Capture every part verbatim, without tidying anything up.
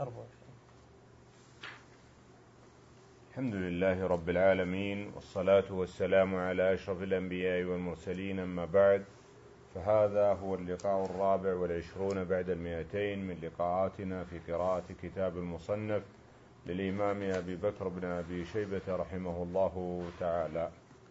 أربعة وعشرين. الحمد لله رب العالمين، والصلاة والسلام على أشرف الأنبياء والمرسلين، أما بعد، فهذا هو اللقاء الرابع والعشرون بعد المئتين من لقاءاتنا في قراءة كتاب المصنف للإمام أبي بكر بن أبي شيبة رحمه الله تعالى.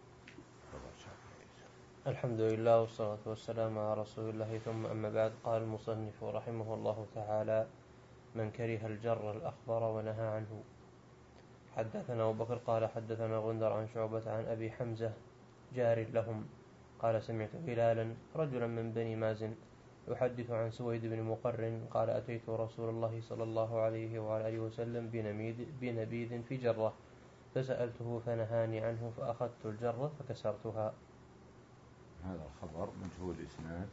الحمد لله والصلاة والسلام على رسول الله، ثم أما بعد. قال المصنف رحمه الله تعالى: من كره الجر الأخضر ونهى عنه. حدثنا أبو بكر قال حدثنا غندر عن شعبة عن أبي حمزة جار لهم قال: سمعت بلالا رجلا من بني مازن يحدث عن سويد بن مقرن قال: أتيت رسول الله صلى الله عليه وعلى وسلم بنبيذ في جرة فسألته فنهاني عنه فأخذت الجرة فكسرتها. هذا الخبر مجهول الإسناد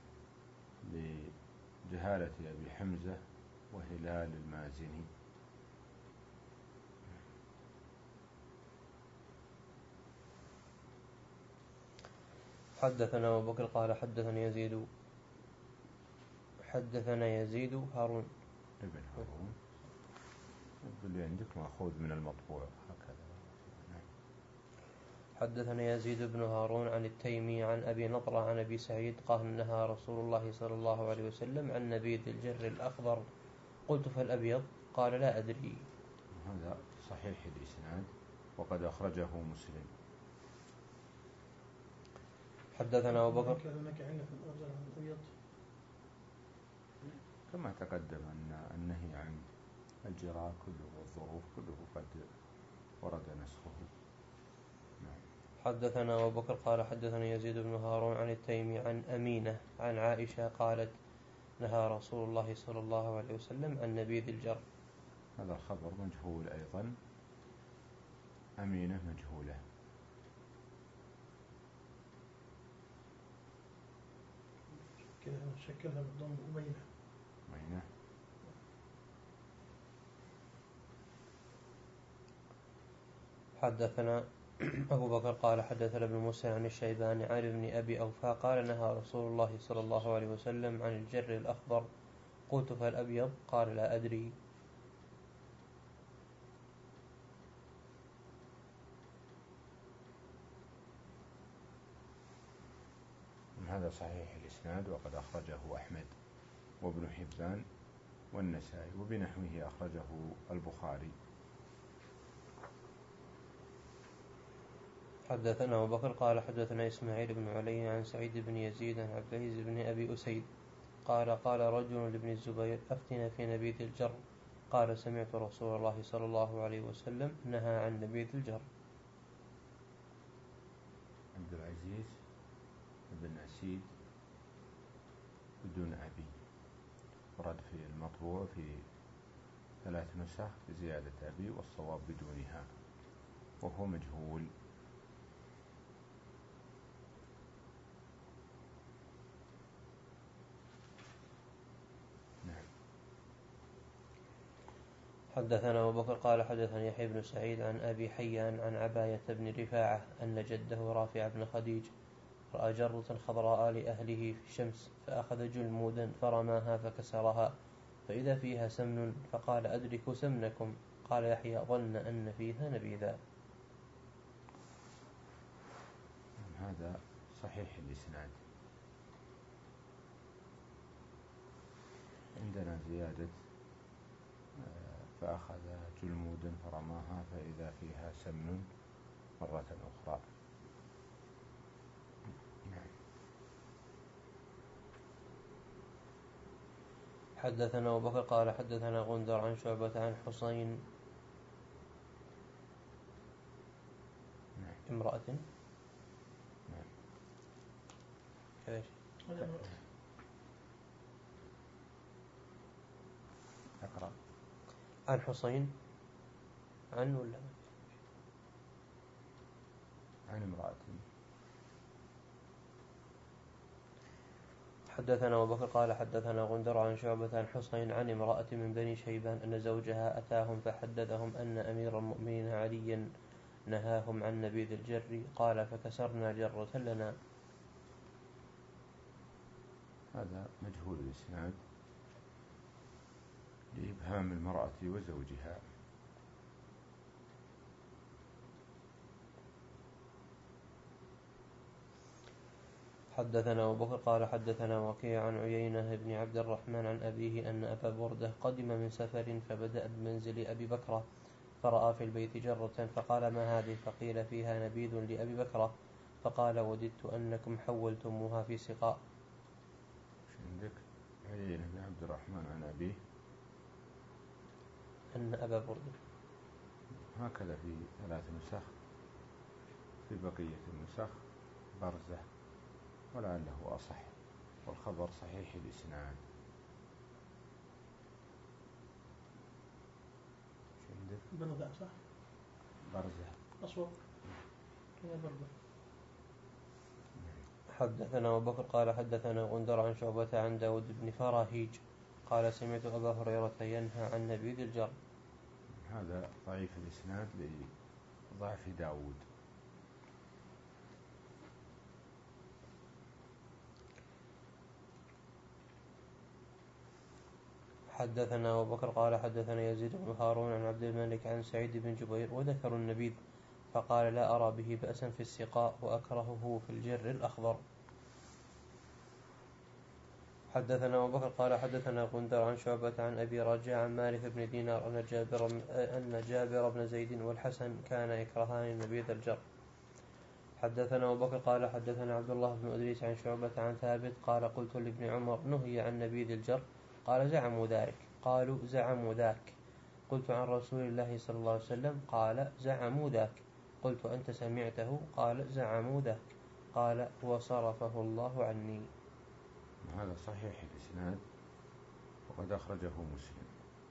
لجهالة أبي حمزة وهلال المازني. حدثنا أبو بكر قال حدثنا يزيد حدثنا يزيد هارون ابن هارون اللي عندك مأخوذ من المطبوع هكذا. حدثنا يزيد بن هارون عن التيمي عن أبي نضرة عن أبي سعيد قال: نهى رسول الله صلى الله عليه وسلم عن نبيذ الجر الأخضر. قلت: فالأبيض؟ قال: لا أدري. هذا صحيح الإسناد وقد أخرجه مسلم. حدثنا أبو بكر كما تقدم أن النهي عن الجراء كله والظروف كله قد ورد نسخه. حدثنا أبو بكر قال حدثنا يزيد بن هارون عن التيمي عن أمينة عن عائشة قالت: نهى رسول الله صلى الله عليه وسلم عن نبيذ الجر. هذا الخبر مجهول أيضا، أمينة مجهولة. شكلها بالضم أمينة. أمينة. حدثنا أبو بكر قال حدثنا ابن موسى عن الشيباني عن ابن أبي أوفى قال: نهى رسول الله صلى الله عليه وسلم عن الجر الأخضر. قلت: فالأبيض؟ قال: لا أدري. هذا صحيح الإسناد وقد أخرجه أحمد وابن حبان والنسائي، وبنحوه أخرجه البخاري. حدثنا أبو بكر قال حدثنا إسماعيل بن علي عن سعيد بن يزيد عن عبد العزيز بن أبي أسيد قال: قال رجل لابن الزبير: أفتنا في نبيذ الجر. قال: سمعت رسول الله صلى الله عليه وسلم نهى عن نبيذ الجر. عبد العزيز بن أسيد بدون أبي، ورد في المطبوع في ثلاث نسخ بزيادة أبي والصواب بدونها، وهو مجهول. نعم. حدثنا أبو بكر قال حدثني يحيى بن سعيد عن أبي حيان عن عباية بن رفاعة أن جده رافع بن خديج رأى جرة خضراء لأهله في الشمس فأخذ جلمودا فرماها فكسرها فإذا فيها سمن، فقال: أدرك سمنكم. قال يحيى: ظن أن فيها نبيذا. هذا صحيح الإسناد. عندنا زيادة فأخذ جلمودا فرماها فإذا فيها سمن مرة أخرى. حدثنا أبو بكر قال حدثنا غندر عن شعبة عن حسين امرأة أقرأ عن حسين عن ولا عن امرأة. حدثنا أبو بكر قال حدثنا غندر عن شعبة عن حسين عن امرأة من بني شيبان أن زوجها أتاهم فحدثهم أن أمير المؤمنين عليا نهاهم عن نبيذ الجر. قال: فكسرنا جرة لنا. هذا مجهول الإسناد لإبهام المرأة وزوجها. حدثنا أبو بكر قال حدثنا وكيع عن عيينة بن عبد الرحمن عن أبيه أن أبا بردة قدم من سفر فبدأ بمنزل أبي بكرة فرأى في البيت جرة فقال ما هذه؟ فقيل فيها نبيذ لأبي بكرة فقال وددت أنكم حولتموها في سقاء. عندك عيينة بن عبد الرحمن عن أبيه أن أبا بردة هكذا في ثلاث نسخ، في بقية النسخ برزة ولعله أصح، والخبر صحيح الإسناد. برزة صح؟ برزة أصوب كذا برزة. حدثنا أبو بكر قال حدثنا غندر عن شعبة عن داود بن فراهيج قال سمعت أبا هريرة ينهى عن نبيذ الجر. هذا ضعيف الإسناد لضعف داود. حدثنا أبو بكر قال حدثنا يزيد بن هارون عن عبد الملك عن سعيد بن جبير وذكروا النبيذ فقال لا أرى به بأسا في السقاء وأكرهه في الجر الأخضر. حدثنا أبو بكر قال حدثنا غندر عن شعبة عن أبي رجاء عن مالك بن دينار أن جابر, أن جابر بن زيد والحسن كان يكرهان نبيذ الجر. حدثنا أبو بكر قال حدثنا عبد الله بن أدريس عن شعبة عن ثابت قال قلت لابن عمر نهي عن نبيذ الجر قال زعموا ذلك قالوا زعموا ذاك قلت عن رسول الله صلى الله عليه وسلم قال زعموا ذاك قلت أنت سمعته قال زعموا ذاك قال وصرفه الله عني. هذا صحيح الإسناد وقد أخرجه مسلم.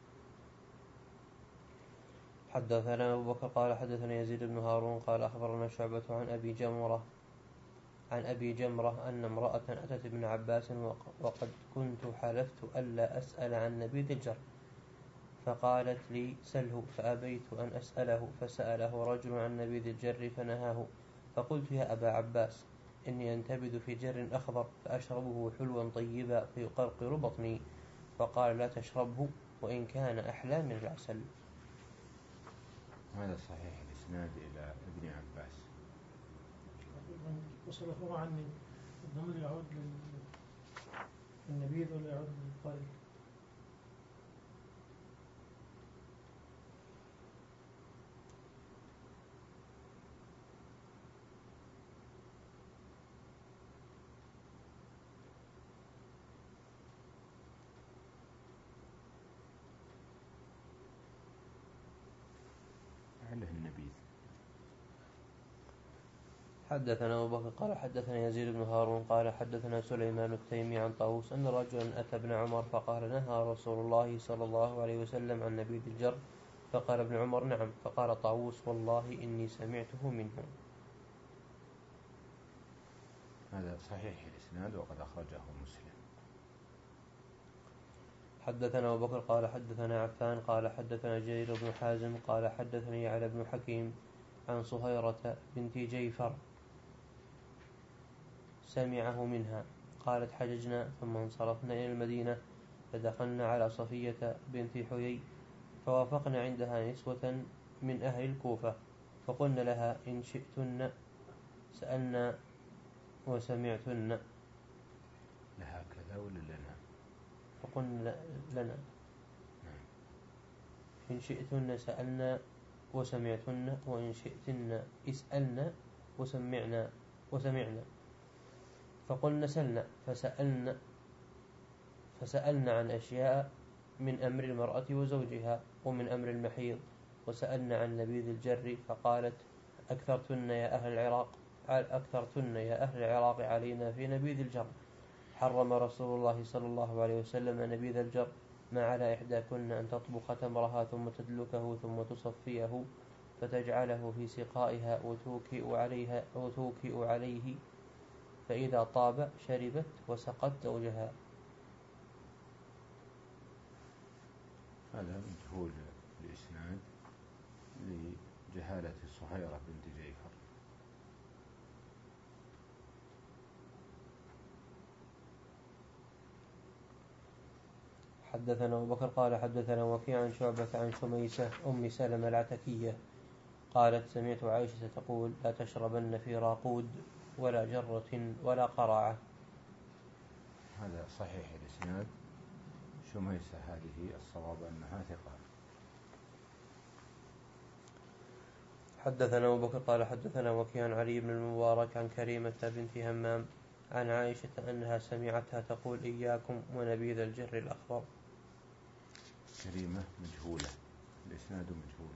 حدثنا أبو بكر قال حدثنا يزيد بن هارون قال أخبرنا شعبة عن أبي جمرة عن أبي جمرة أن امرأة أتت ابن عباس وقد كنت حلفت ألا أسأل عن نبيذ الجر فقالت لي سله فأبيت أن أسأله فسأله رجل عن نبيذ الجر فنهاه فقلت يا أبا عباس إني أنتبذ في جر أخضر فأشربه حلوا طيبا فيقرقر بطني فقال لا تشربه وإن كان أحلى من العسل. هذا صحيح الإسناد إلى ابن عباس. وصرفه عني الضمير يعود للنبيذ ولا يعود للقائل؟ أهله النبيذ. حدثنا أبو بكر قال حدثنا يزيد بن هارون قال حدثنا سليمان التيمي عن طاووس أن رجلا أتى ابن عمر فقال نهى رسول الله صلى الله عليه وسلم عن نبيذ الجر فقال ابن عمر نعم فقال طاووس والله إني سمعته منه. هذا صحيح الإسناد وقد أخرجه مسلم. حدثنا أبو بكر قال حدثنا عفان قال حدثنا جرير بن حازم قال حدثني علي بن حكيم عن صهيرة بنت جيفر سمعه منها قالت حججنا ثم انصرفنا إلى المدينة فدخلنا على صفية بنت حيي فوافقنا عندها نسوة من أهل الكوفة فقلنا لها إن شئتن سألنا وسمعتن. لها كذا ولا لنا؟ فقلنا لنا إن شئتن سألنا وسمعتن وإن شئتن اسألنا وسمعنا وسمعنا. فقلنا سلنا فسألنا فسألنا عن أشياء من أمر المرأة وزوجها ومن أمر المحيض وسألنا عن نبيذ الجر فقالت أكثرتن يا أهل العراق أكثرتن يا أهل العراق علينا في نبيذ الجر حرم رسول الله صلى الله عليه وسلم نبيذ الجر ما على إحداكن أن تطبخ تمرها ثم تدلكه ثم تصفيه فتجعله في سقائها وتوكئ عليها وتوكئ عليه فإذا طاب شربت وسقت زوجها. هذا مجهول الإسناد لجهالة صهيرة بنت جيفر. حدثنا أبو بكر قال حدثنا وكيع عن شعبة عن شميسة أم سلمة العتكية قالت سمعت عائشة تقول لا تشربن في راقود ولا جرة ولا قرعة. هذا صحيح الإسناد. شميسة هذه الصواب أنها ثقة. حدثنا أبو بكر قال حدثنا وكيع عن علي بن المبارك عن كريمة بنت همام عن عائشة أنها سمعتها تقول إياكم ونبيذ الجر الأخضر. كريمة مجهولة، الإسناد مجهول.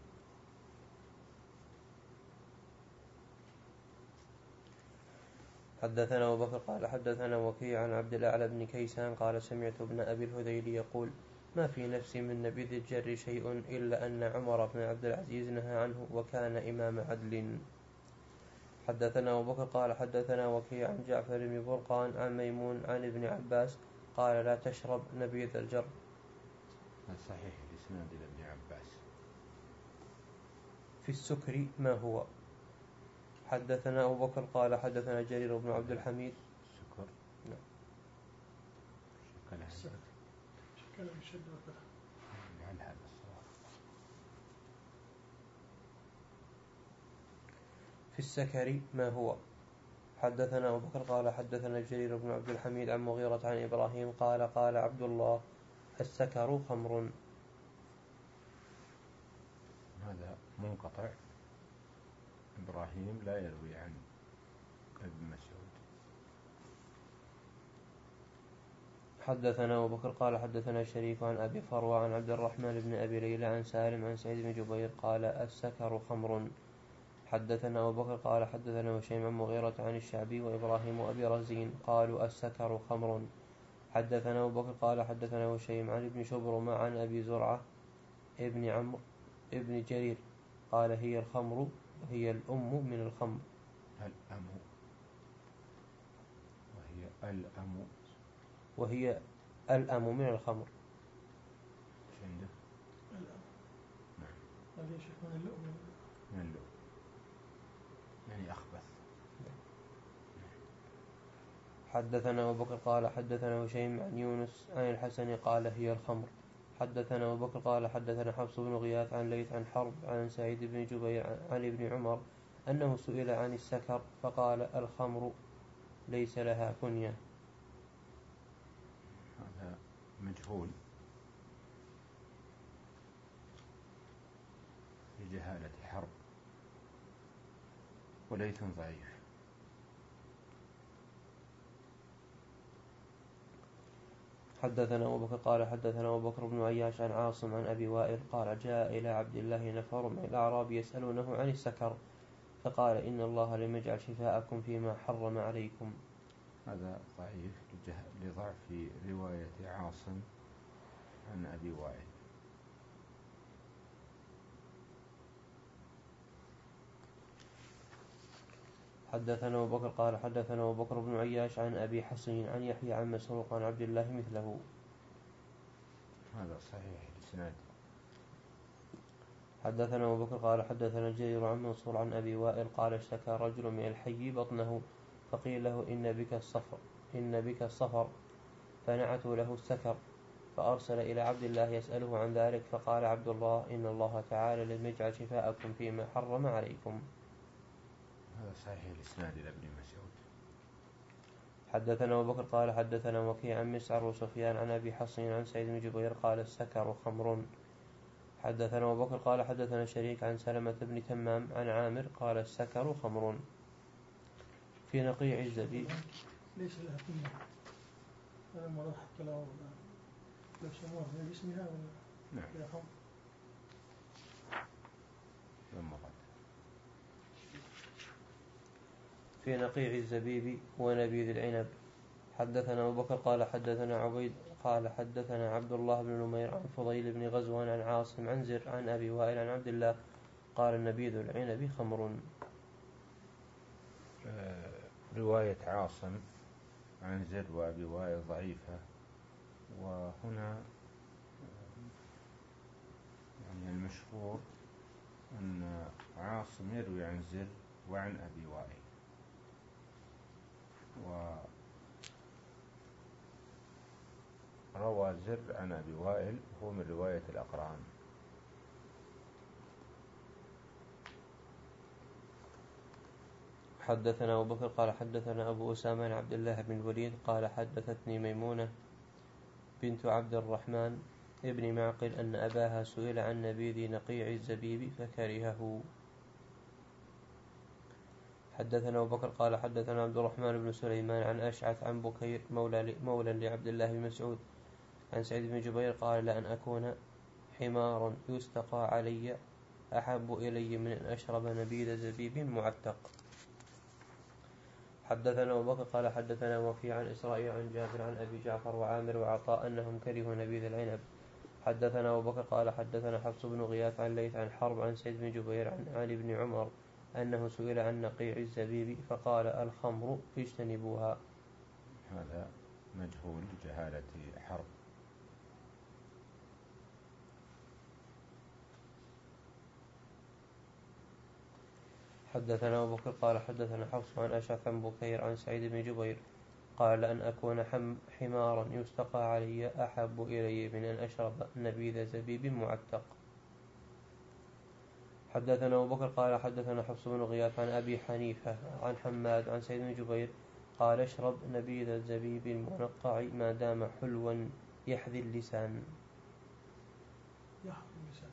حدثنا أبو بكر قال حدثنا وكيع عن عبد الأعلى بن كيسان قال سمعت ابن أبي الهذيل يقول ما في نفسي من نبيذ الجر شيء إلا أن عمر بن عبد العزيز نهى عنه وكان إمام عدل. حدثنا أبو بكر قال حدثنا وكيع عن جعفر بن برقان عن ميمون عن ابن عباس قال لا تشرب نبيذ الجر. صحيح الإسناد إلى ابن عباس. في السكر ما هو. حدثنا أبو بكر قال حدثنا جرير بن عبد الحميد. السكر نعم. شكلها شكلها بالشد والفتح. لعل هذا الصواب. في السكر ما هو. حدثنا أبو بكر قال حدثنا جرير بن عبد الحميد عن مغيرة عن إبراهيم قال قال عبد الله السكر خمر. هذا منقطع. إبراهيم لا يروي عن ابن مسعود. حدثنا أبو بكر قال حدثنا شريك عن أبي فروة عن عبد الرحمن بن أبي ليلى عن سالم عن سعيد بن جبير قال السكر خمر. حدثنا أبو بكر قال حدثنا هشيم عن مغيرة عن الشعبي وإبراهيم وأبي رزين قالوا السكر خمر. حدثنا أبو بكر قال حدثنا هشيم عن ابن شبرمة عن أبي زرعة ابن عمرو ابن جرير قال هي الخمر وهي الأم من الخمر. الأم وهي الأم وهي الأم من الخمر. عنده الأم. نعم. هذا شيء من اللؤم. من اللؤم يعني أخبث. حدثنا أبو بكر قال حدثنا هشيم عن يونس عن الحسن قال هي الخمر. حدثنا أبو بكر قال حدثنا حفص بن غياث عن ليث عن حرب عن سعيد بن جبير عن ابن عمر أنه سئل عن السكر فقال الخمر ليس لها كنية. هذا مجهول لجهالة حرب وليث ضعيف. حدثنا أبو بكر قال حدثنا أبو بكر بن عياش عن عاصم عن أبي وائل قال جاء إلى عبد الله نفر من الأعراب يسألونه عن السكر فقال إن الله لم يجعل شفاءكم فيما حرم عليكم. هذا ضعيف لضعف رواية عاصم عن أبي وائل. حدثنا أبو بكر قال حدثنا أبو بكر بن عياش عن أبي حصين عن يحيى عن مسروق عن عبد الله مثله. هذا صحيح الإسناد. حدثنا أبو بكر قال حدثنا جرير عن منصور عن أبي وائل قال اشتكى رجل من الحي بطنه فقيل له إن بك الصفر إن بك الصفر فنعتوا له السكر فأرسل إلى عبد الله يسأله عن ذلك فقال عبد الله إن الله تعالى لم يجعل شفاءكم فيما حرم عليكم. هذا صحيح الإسناد إلى ابن مسعود. حدثنا أبو بكر قال حدثنا وكيع عن مسعر وسفيان عن أبي حصين عن سعيد بن جبير قال السكر خمر. حدثنا أبو بكر قال حدثنا شريك عن سلمة بن تمام عن عامر قال السكر خمر. في نقيع الزبيب ليس لها كنية. هذا مرض حتى لو لو سموها من اسمها ولا. نعم. يا خمر. في نقيع الزبيب ونبيذ العنب. حدثنا أبو بكر قال حدثنا عبيد قال حدثنا عبد الله بن نمير عن فضيل بن غزوان عن عاصم عن زر عن أبي وائل عن عبد الله قال النبيذ العنب خمر. آه رواية عاصم عن زر وأبي وائل ضعيفة. وهنا يعني المشهور أن عاصم يروي عن زر وعن أبي وائل. روى زر عن أبي وائل هو من رواية الأقران. حدثنا أبو بكر قال حدثنا أبو أسامة عن عبد الله بن الوليد قال حدثتني ميمونة بنت عبد الرحمن ابن معقل أن أباها سئل عن نبيذ نقيع الزبيب فكرهه. حدثنا أبو بكر قال حدثنا عبد الرحمن بن سليمان عن أشعث عن بكير مولى, مولى لعبد الله بن مسعود عن سعيد بن جبير قال لأن أكون حمارا يستقى علي أحب إلي من أن أشرب نبيذ زبيب معتق. حدثنا أبو بكر قال حدثنا وكيع عن إسرائيل عن جابر عن أبي جعفر وعامر وعطاء أنهم كرهوا نبيذ العنب. حدثنا أبو بكر قال حدثنا حفص بن غياث عن ليث عن حرب عن سعيد بن جبير عن علي بن عمر أنه سئل عن نقيع الزبيب فقال الخمر اجتنبوها. هذا مجهول لجهالة حرب. حدثنا أبو بكر قال حدثنا حفص عن أشعث عن بكير عن سعيد بن جبير قال لأن أكون حمارا يستقى علي أحب إلي من أن أشرب نبيذ زبيب معتق. حدثنا أبو بكر قال حدثنا حفص بن غياث عن أبي حنيفة عن حماد عن سعيد بن جبير قال اشرب نبيذ الزبيب المنقع ما دام حلوا يحذي اللسان. يحرم اللسان.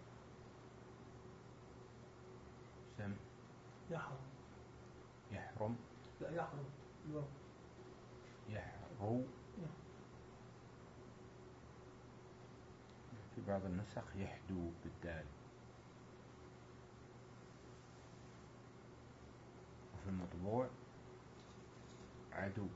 سم يحرم. يحرم. لا يحرم. لا. يحرو. في بعض النسخ يحدو بالدال. وفي المطبوع عدو.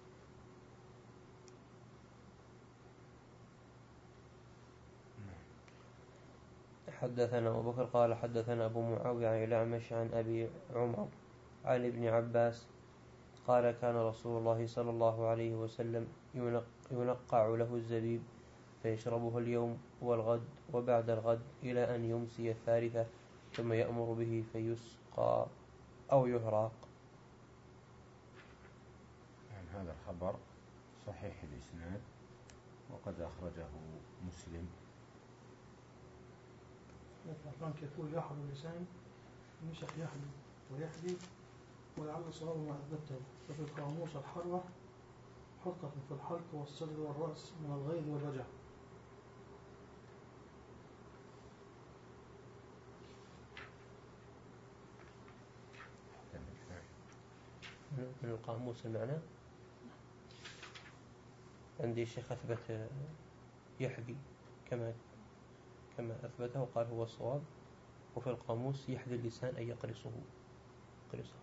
حدثنا أبو بكر قال حدثنا أبو معاوية عن الأعمش عن أبي عمر عن ابن عباس قال كان رسول الله صلى الله عليه وسلم ينقع له الزبيب فيشربه اليوم والغد وبعد الغد إلى أن يمسي الثالثة ثم يأمر به فيسقى أو يهراق. يعني هذا الخبر صحيح الإسناد وقد أخرجه مسلم. كان يقول يحرم اللسان يمسح يحلو ويحلي ولعل صواب ما أثبته. ففي القاموس الحروة حلقة في الحلق والصدر والرأس من الغيظ والوجع. من القاموس المعنى عندي شيخ أثبت يحذي كما كما أثبته وقال هو الصواب. وفي القاموس يحذي اللسان أي يقرصه قرصه.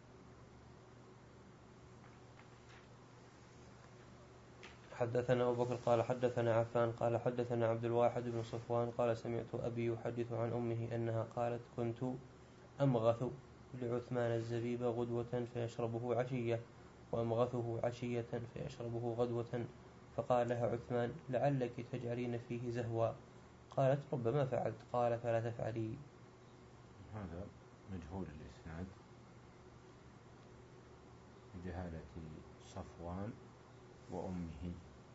حدثنا أبو بكر قال حدثنا عفان قال حدثنا عبد الواحد بن صفوان قال سمعت أبي يحدث عن أمه أنها قالت كنت أمغث لعثمان الزبيب غدوة فيشربه عشية وأمغثه عشية فيشربه غدوة فقال لها عثمان لعلك تجعلين فيه زهوا قالت ربما فعلت قال فلا تفعلي. هذا مجهول الإسناد بجهالة صفوان وأمه.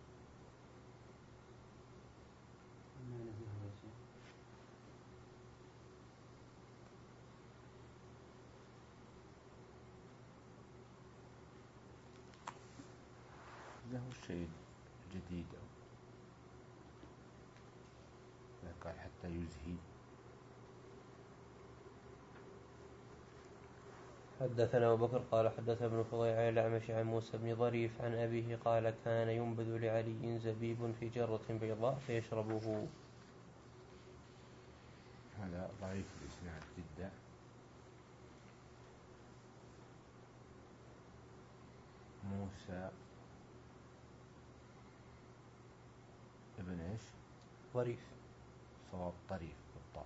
له شيء جديد قال حتى يزهي. حدثنا أبو بكر قال حدثنا ابن فضيل عن الأعمش عن موسى بن ظريف عن أبيه قال كان ينبذ لعلي زبيب في جرة بيضاء فيشربه. هذا ضعيف الإسناد جدا. موسى ابن إيش؟ ظريف. صواب طريف بالطاء.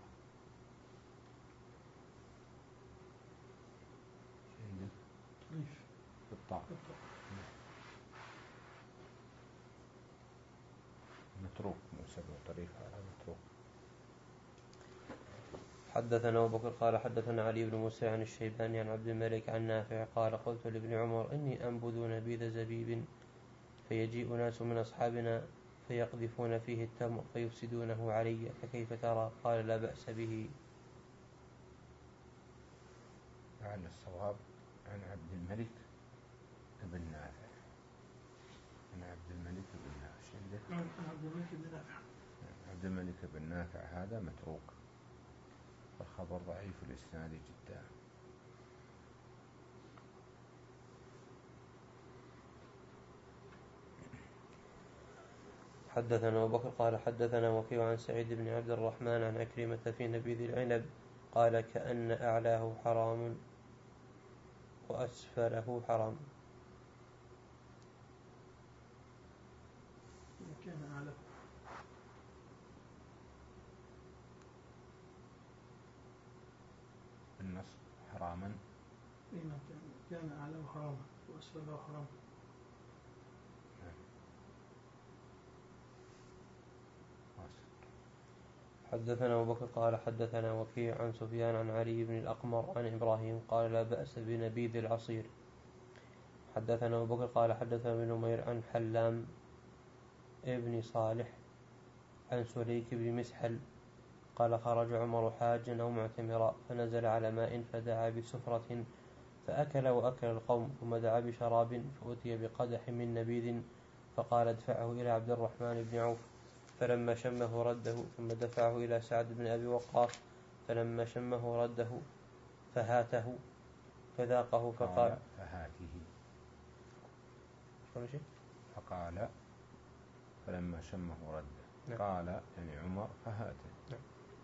عندك طريف بالطاء. متروك موسى بن طريف هذا متروك. حدثنا أبو بكر قال حدثنا علي بن موسى عن الشيباني عن عبد الملك عن نافع قال قلت لابن عمر إني أنبذ نبيذ زبيب فيجيء ناس من أصحابنا فيقذفون فيه التمر فيفسدونه علي، فكيف ترى؟ قال لا بأس به. لعل الصواب عن عبد الملك بن نافع. عن عبد الملك بن نافع عندك؟ عن عبد الملك بن نافع. عبد الملك بن نافع هذا متروك، والخبر ضعيف الإسناد جدا. حدثنا أبو بكر قال حدثنا وكيع عن سعيد بن عبد الرحمن عن عكرمة في نبيذ العنب قال كأن أعلاه حرام وأسفله حرام. كان أعلاه النص حراما. إيمان كان كان أعلاه حراما وأسفله حراما. حدثنا أبو بكر قال حدثنا وكيع عن سفيان عن علي بن الأقمر عن إبراهيم قال لا بأس بنبيذ العصير. حدثنا أبو بكر قال حدثنا بن نمير عن حلام ابن صالح عن سليك بن مسحل قال خرج عمر حاجا أو معتمرا فنزل على ماء فدعا بسفرة فأكل وأكل القوم، ثم دعا بشراب فأتي بقدح من نبيذ فقال ادفعه إلى عبد الرحمن بن عوف، فلما شمه رده، ثم دفعه إلى سعد بن أبي وقاص فلما شمه رده فهاته فذاقه فقال فهاته فمشي فقال فلما شمه رده. نعم. قال يعني عمر فهاته. نعم.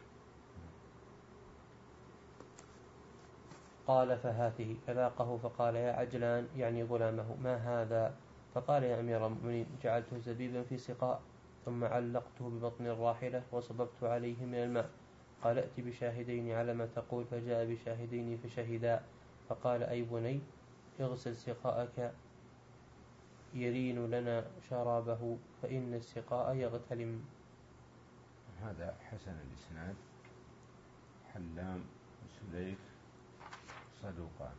قال فهاته فذاقه فقال يا عجلان يعني غلامه ما هذا؟ فقال يا أمير المؤمنين جعلته زبيبا في سقاء ثم علقته ببطن الراحلة وصببت عليه من الماء. قال ائت بشاهدين على ما تقول، فجاء بشاهدين فشهدا. فقال أي بني اغسل سقاءك يرين لنا شرابه فإن السقاء يغتلم. هذا حسن الإسناد. حلام وسليك صدوقان.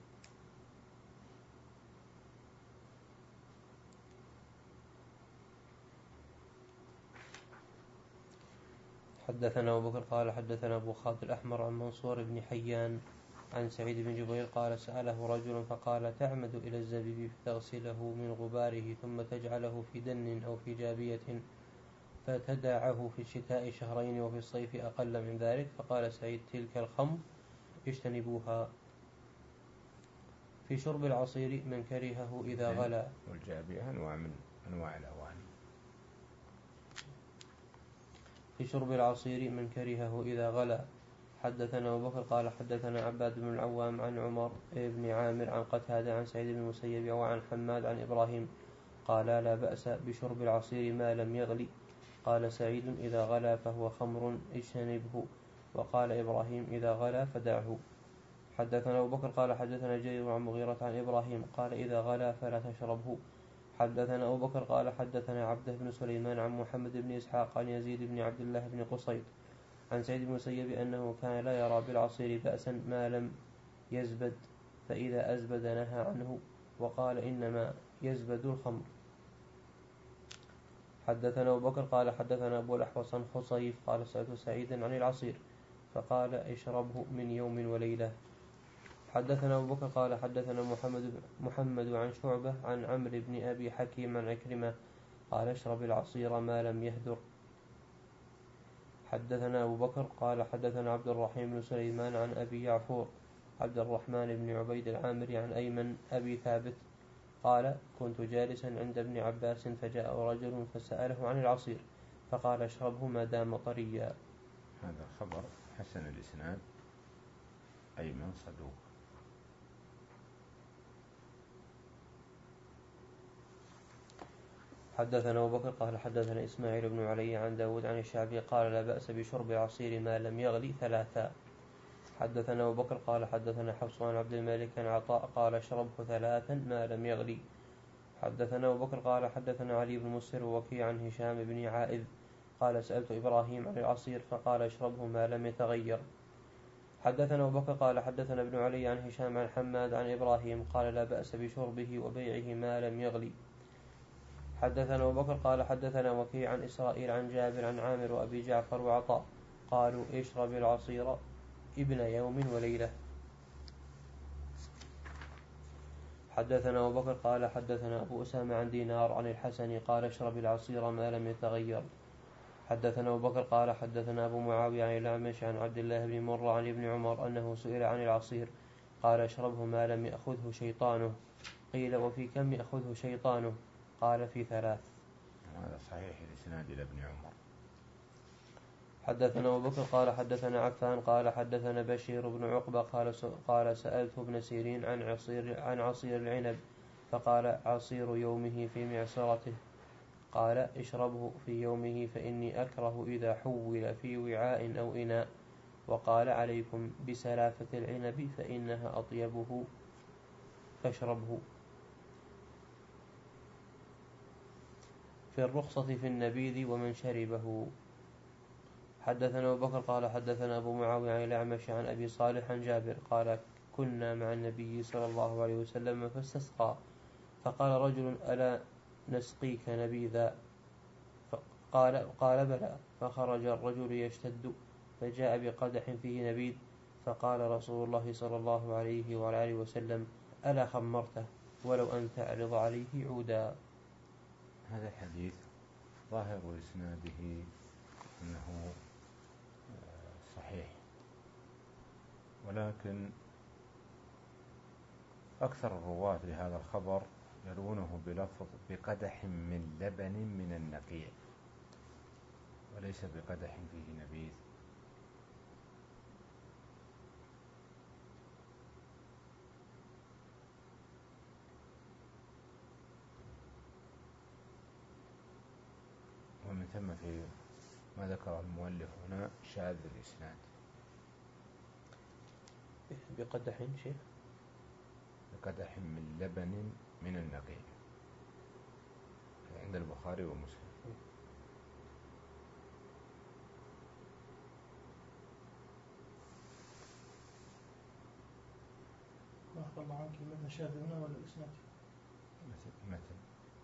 حدثنا أبو بكر قال حدثنا أبو خالد الأحمر عن منصور بن حيان عن سعيد بن جبير قال سأله رجل فقال تعمد إلى الزبيب فتغسله من غباره ثم تجعله في دن أو في جابية فتدعه في الشتاء شهرين وفي الصيف أقل من ذلك؟ فقال سعيد تلك الخمر اجتنبوها. في شرب العصير من كرهه إذا غلا. والجابية أنواع من أنواع الأواني. في شرب العصير من كرهه إذا غلا. حدثنا أبو بكر قال حدثنا عباد بن العوام عن عمر بن عامر عن قتادة عن سعيد بن المسيب وعن حماد عن إبراهيم قال لا بأس بشرب العصير ما لم يغلي. قال سعيد إذا غلا فهو خمر اجتنبه، وقال إبراهيم إذا غلا فدعه. حدثنا أبو بكر قال حدثنا جرير عن مغيرة عن إبراهيم قال إذا غلا فلا تشربه. حدثنا أبو بكر قال حدثنا عبده بن سليمان عن محمد بن إسحاق عن يزيد بن عبد الله بن قصيد عن سعيد بن المسيب أنه كان لا يرى بالعصير بأسا ما لم يزبد، فإذا أزبد نهى عنه، وقال إنما يزبد الخمر. حدثنا أبو بكر قال حدثنا أبو الأحوص عن خصيف قال سألت سعيدا عن العصير فقال اشربه من يوم وليلة. حدثنا أبو بكر قال حدثنا محمد, محمد عن شعبة عن عمرو بن أبي حكيم عن عكرمة قال اشرب العصير ما لم يهدر. حدثنا أبو بكر قال حدثنا عبد الرحيم بن سليمان عن أبي يعفور عبد الرحمن بن عبيد العامري عن أيمن أبي ثابت قال كنت جالسا عند ابن عباس فجاء رجل فسأله عن العصير فقال اشربه ما دام طريا. هذا خبر حسن الإسناد. أيمن صدوق. حدثنا أبو بكر قال حدثنا إسماعيل بن علي عن داود عن الشعبي قال لا بأس بشرب العصير ما لم يغلي ثلاثا. حدثنا أبو بكر قال حدثنا حفص عن عبد الملك عن عطاء قال اشربه ثلاثا ما لم يغلي. حدثنا أبو بكر قال حدثنا علي بن مسر ووكيع عن هشام بن عائذ قال سألت إبراهيم عن العصير فقال اشربه ما لم يتغير. حدثنا أبو بكر قال حدثنا ابن علي عن هشام عن حماد عن إبراهيم قال لا بأس بشربه وبيعه ما لم يغلي. حدثنا أبو بكر قال حدثنا وكيع عن إسرائيل عن جابر عن عامر وأبي جعفر وعطاء قالوا اشرب العصير ابن يوم وليلة. حدثنا أبو بكر قال حدثنا أبو أسامة عن دينار عن الحسن قال اشرب العصير ما لم يتغير. حدثنا أبو بكر قال حدثنا أبو معاوية عن الأعمش عن عبد الله بن مرة عن ابن عمر أنه سئل عن العصير قال اشربه ما لم يأخذه شيطانه. قيل وفي كم يأخذه شيطانه؟ قال في ثلاث. هذا صحيح الإسناد إلى ابن عمر. حدثنا أبو بكر قال حدثنا عفان قال حدثنا بشير بن عقبة قال قال سألت ابن سيرين عن عصير عن عصير العنب فقال عصير يومه في معصرته. قال اشربه في يومه فإني أكره إذا حول في وعاء أو إناء. وقال عليكم بسلافة العنب فإنها أطيبه فاشربه. في الرخصة في النبيذ ومن شربه. حدثنا أبو بكر قال حدثنا أبو معاوية عن الأعمش عن أبي صالح عن جابر قال كنا مع النبي صلى الله عليه وسلم فاستسقى فقال رجل ألا نسقيك نبيذا؟ قال, قال بلى. فخرج الرجل يشتد فجاء بقدح فيه نبيذ فقال رسول الله صلى الله عليه وعلى آله وسلم ألا خمرته ولو أن تعرض عليه عودا. هذا الحديث ظاهر إسناده أنه صحيح، ولكن أكثر الرواة لهذا الخبر يروونه بلفظ بقدح من لبن من النقيع وليس بقدح فيه نبيذ. ومن ثم في ما ذكر المؤلف هنا شاذ الإسناد. بقدح شيخ بقدح من لبن من النقيع عند البخاري ومسلم. ما طلع عنك المتن شاذ هنا ولا الإسناد؟ مثل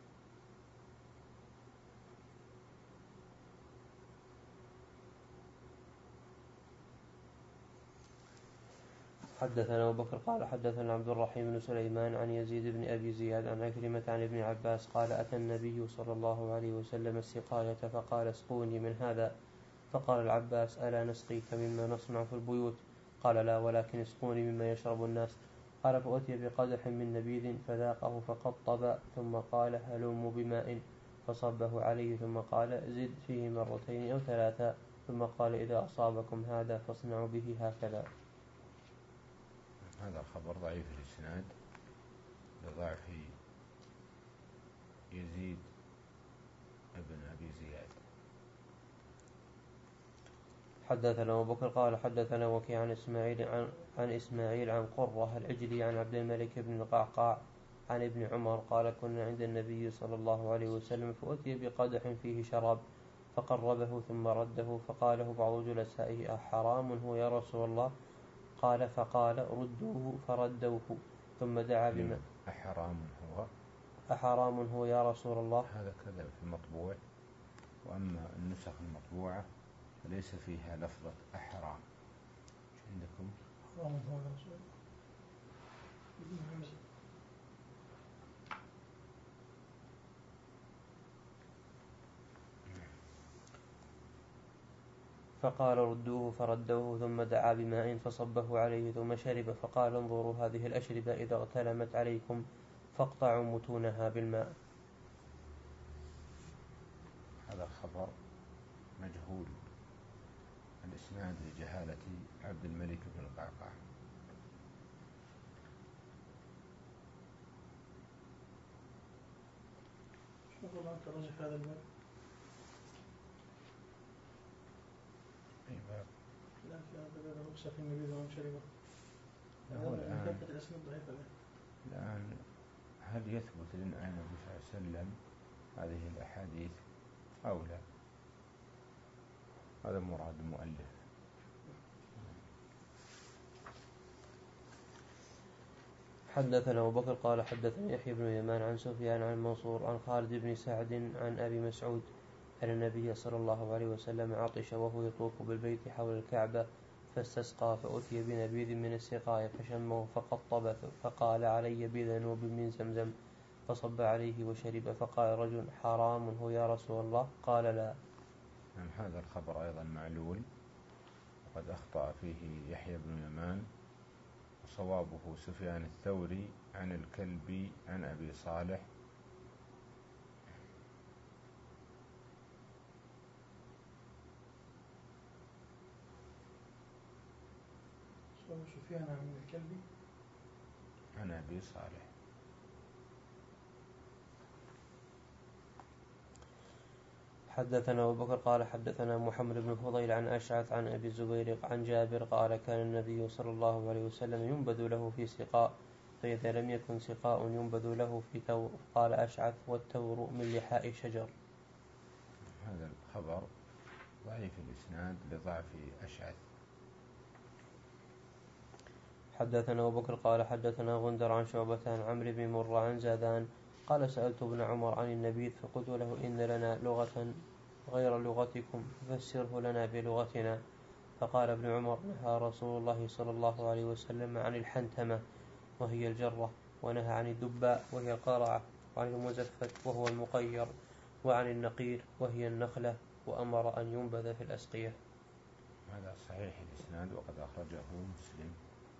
حدثنا أبو بكر قال حدثنا عبد الرحيم بن سليمان عن يزيد بن أبي زياد عن عكرمة عن ابن عباس قال أتى النبي صلى الله عليه وسلم السقاية فقال اسقوني من هذا. فقال العباس ألا نسقيك مما نصنع في البيوت؟ قال لا ولكن اسقوني مما يشرب الناس. قال فأتي بقدح من نبيذ فذاقه فقطب ثم قال هلم بماء فصبه عليه ثم قال زد فيه مرتين أو ثلاثا ثم قال إذا أصابكم هذا فاصنعوا به هكذا. هذا الخبر ضعيف الإسناد لضعف يزيد ابن أبي زياد. حدثنا أبو بكر قال حدثنا وكيع عن إسماعيل عن, عن إسماعيل عن قرة العجلي عن عبد الملك بن القعقاع عن ابن عمر قال كنا عند النبي صلى الله عليه وسلم فأتي بقدح فيه شراب فقربه ثم رده فقاله بعض جلسائه أحرام هو يا رسول الله؟ قال فقال ردوه فردوه ثم دعا بما أحرام هو أحرام هو يا رسول الله؟ هذا كذا في المطبوع، وأما النسخ المطبوعة فليس فيها لفظة أحرام. عندكم حرام هو يا رسول الله. فقال ردوه فردوه ثم دعا بماء فصبه عليه ثم شرب فقال انظروا هذه الأشربة إذا اغتلمت عليكم فاقطعوا متونها بالماء. هذا الخبر مجهول الإسناد لجهالة عبد الملك بن القعقاع. شوفوا الآن ترجح هذا الباب. أي باب؟ لا في هذا الباب الرخصة في النبيذ ومن شربه. الآن كافة الأسناد ضعيفة. الآن هل يثبت لنا عن النبي صلى الله عليه وسلم هذه الأحاديث أو لا؟ هذا مراد المؤلف. حدثنا أبو بكر قال حدثنا يحيى بن يمان عن سفيان عن منصور عن خالد بن سعد عن أبي مسعود أن النبي صلى الله عليه وسلم عطش وهو يطوف بالبيت حول الكعبة فاستسقى فأتي بنبيذ من السقاية فشمه فقطب فقال علي بذنوب من زمزم فصب عليه وشرب فقال رجل حرام هو يا رسول الله قال لا. نعم هذا الخبر أيضا معلول وقد أخطأ فيه يحيى بن يمان وصوابه سفيان الثوري عن الكلبي عن أبي صالح سفيان عن الكلبي عن أبي صالح. حدثنا أبو بكر قال حدثنا محمد بن فضيل عن أشعث عن أبي الزبير عن جابر قال كان النبي صلى الله عليه وسلم ينبذ له في سقاء فإذا لم يكن سقاء ينبذ له في تور قال أشعث والتور من لحاء شجر. هذا الخبر ضعيف الإسناد لضعف أشعث. حدثنا أبو بكر قال حدثنا غندر عن شعبة عن عمرو بن مرة عن زادان قال سألت ابن عمر عن النبيذ فقلت له إن لنا لغة غير لغتكم ففسره لنا بلغتنا فقال ابن عمر نهى رسول الله صلى الله عليه وسلم عن الحنتمة وهي الجرة ونهى عن الدباء وهي القرعة وعن المزفت وهو المقير وعن النقير وهي النخلة وأمر أن ينبذ في الأسقية. هذا صحيح الإسناد وقد أخرجه مسلم.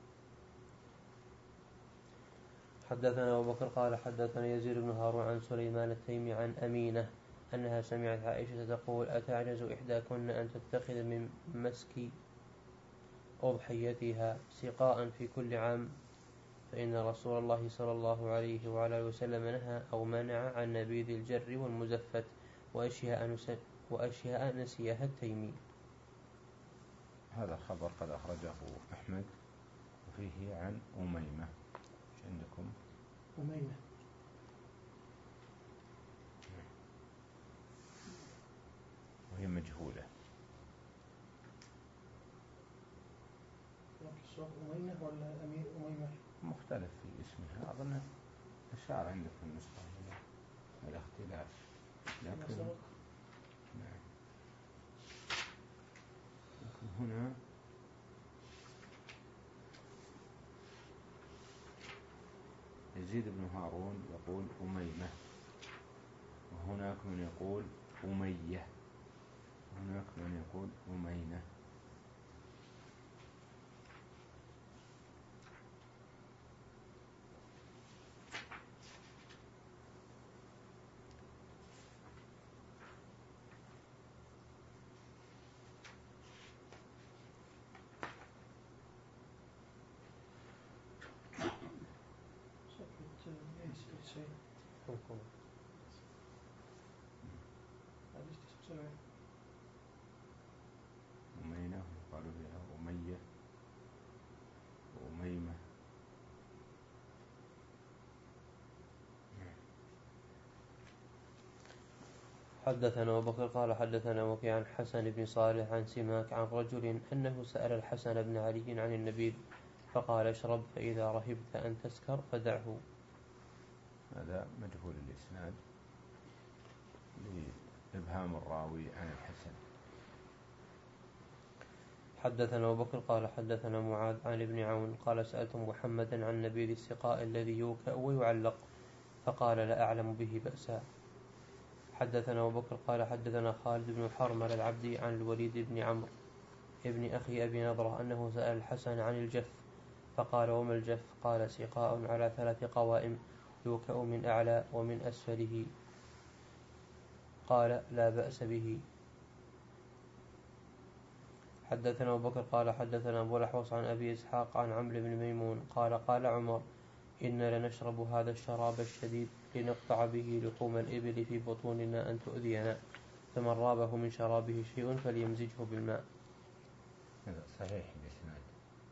حدثنا أبو بكر قال حدثنا يزيد بن هارون عن سليمان التيمي عن أمينة أنها سمعت عائشة تقول أتعجز إحداكن أن تتخذ من مسك أضحيتها سقاء في كل عام فإن رسول الله صلى الله عليه وعلى وسلم نهى أو منع عن نبيذ الجر والمزفت وأشياء, وأشياء نسيها التيمي. هذا الخبر قد أخرجه أحمد وفيه عن أميمة. ايش عندكم؟ أميمة وهي مجهولة. أميمة ولا أمير أميمة؟ مختلف في اسمها أظن أشار عندكم النسخة الاختلاف لكن نعم. لكن هنا يزيد بن هارون يقول أميمة وهناك من يقول أمية وهناك من يقول أمينة. أمينة وقالوا بها أمية وأميمة. حدثنا أبو بكر قال حدثنا وكيع عن حسن بن صالح عن سماك عن رجل أنه سأل الحسن بن علي عن النبيذ فقال اشرب فإذا رهبت أن تسكر فدعه. هذا مجهول الإسناد لإبهام الراوي عن الحسن. حدثنا أبو بكر قال حدثنا معاذ عن ابن عون قال سألت محمدا عن نبيذ السقاء الذي يوكأ ويعلق فقال لا أعلم به بأسا. حدثنا أبو بكر قال حدثنا خالد بن حرمل العبدي عن الوليد بن عمرو ابن أخي أبي نضرة أنه سأل الحسن عن الجف فقال وما الجف قال سقاء على ثلاث قوائم يوكأ من أعلى ومن أسفله قال لا بأس به. حدثنا أبو بكر قال حدثنا أبو الأحوص عن أبي إسحاق عن عمرو بن ميمون قال قال عمر إنا لنشرب هذا الشراب الشديد لنقطع به لحوم الإبل في بطوننا أن تؤذينا فمن رابه من شرابه شيء فليمزجه بالماء. هذا صحيح الإسناد.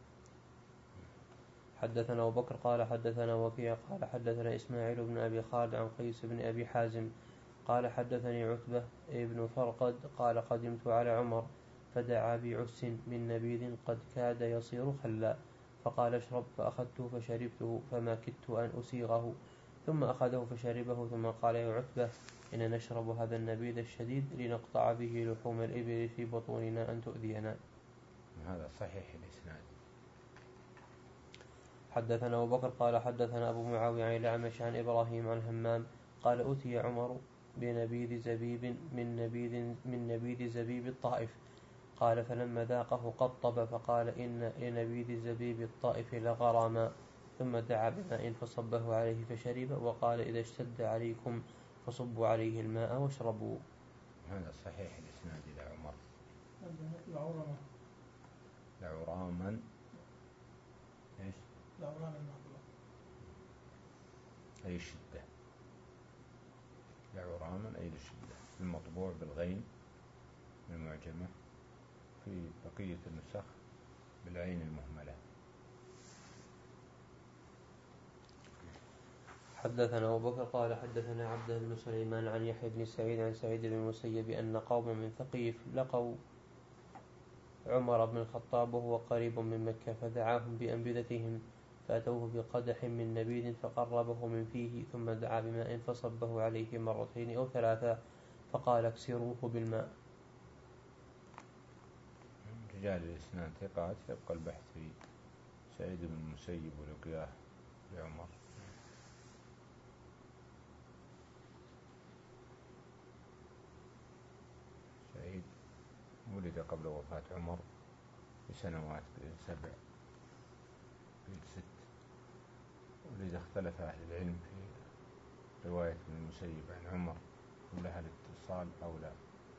حدثنا أبو بكر قال حدثنا وكيع قال حدثنا إسماعيل بن أبي خالد عن قيس بن أبي حازم قال حدثني عتبة ابن فرقد قال قدمت على عمر فدعا بعس من نبيذ قد كاد يصير خلا فقال اشرب، فأخذته فشربته فما كدت أن أسيغه، ثم أخذه فشربه، ثم قال يا عتبة إن نشرب هذا النبيذ الشديد لنقطع به لحوم الإبل في بطوننا أن تؤذينا. هذا صحيح الإسناد. حدثنا أبو بكر قال حدثنا أبو معاوية عن الأعمش عن إبراهيم عن همام قال أتي عمر بنبيذ زبيب من نبيذ من نبيذ زبيب الطائف، قال فلما ذاقه قطب فقال إن لنبيذ زبيب الطائف لغراما، ثم دعا بماء فصبه عليه فشرب، وقال إذا اشتد عليكم فصبوا عليه الماء واشربوا. هذا صحيح الإسناد إلى عمر. لعوراما لعراما إيش؟ لعوراما المعقولة أي الشدة، لعراما أي الشدة، المطبوع بالغين المعجمة، في بقية النسخ بالعين المهملة. حدثنا أبو بكر قال حدثنا عبد بن سليمان عن يحيى بن سعيد عن سعيد بن المسيب أن قوما من ثقيف لقوا عمر بن الخطاب وهو قريب من مكة، فدعاهم بأنبذتهم، فأتوه بقدح من نبيذ فقربه من فيه، ثم دعا بماء فصبه عليه مرتين أو ثلاثا، فقال اكسروه بالماء. رجال الإسناد ثقات، يبقى البحث في سعيد بن المسيب ولقياه لعمر. سعيد ولد قبل وفاة عمر بسنوات، سبع ست، ولذا اختلف أهل العلم في رواية ابن المسيب عن عمر ولها الاتصال أو لا.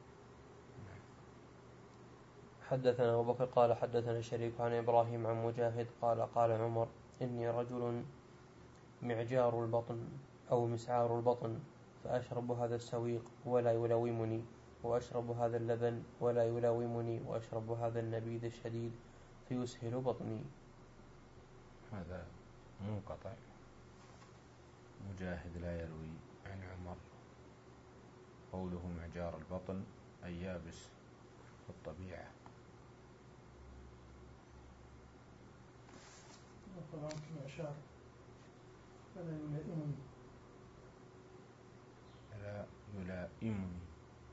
حدثنا أبو بكر قال حدثنا شريك عن إبراهيم عن مجاهد قال قال عمر إني رجل معجار البطن أو مسعار البطن، فأشرب هذا السويق ولا يلومني، وأشرب هذا اللبن ولا يلومني، وأشرب هذا النبيذ الشديد فيسهل بطني. هذا منقطع، مجاهد لا يروي عن عمر. قوله معجار البطن أي يابس في الطبيعة. طبعا معشار فلا يلائمني لا يلائمني.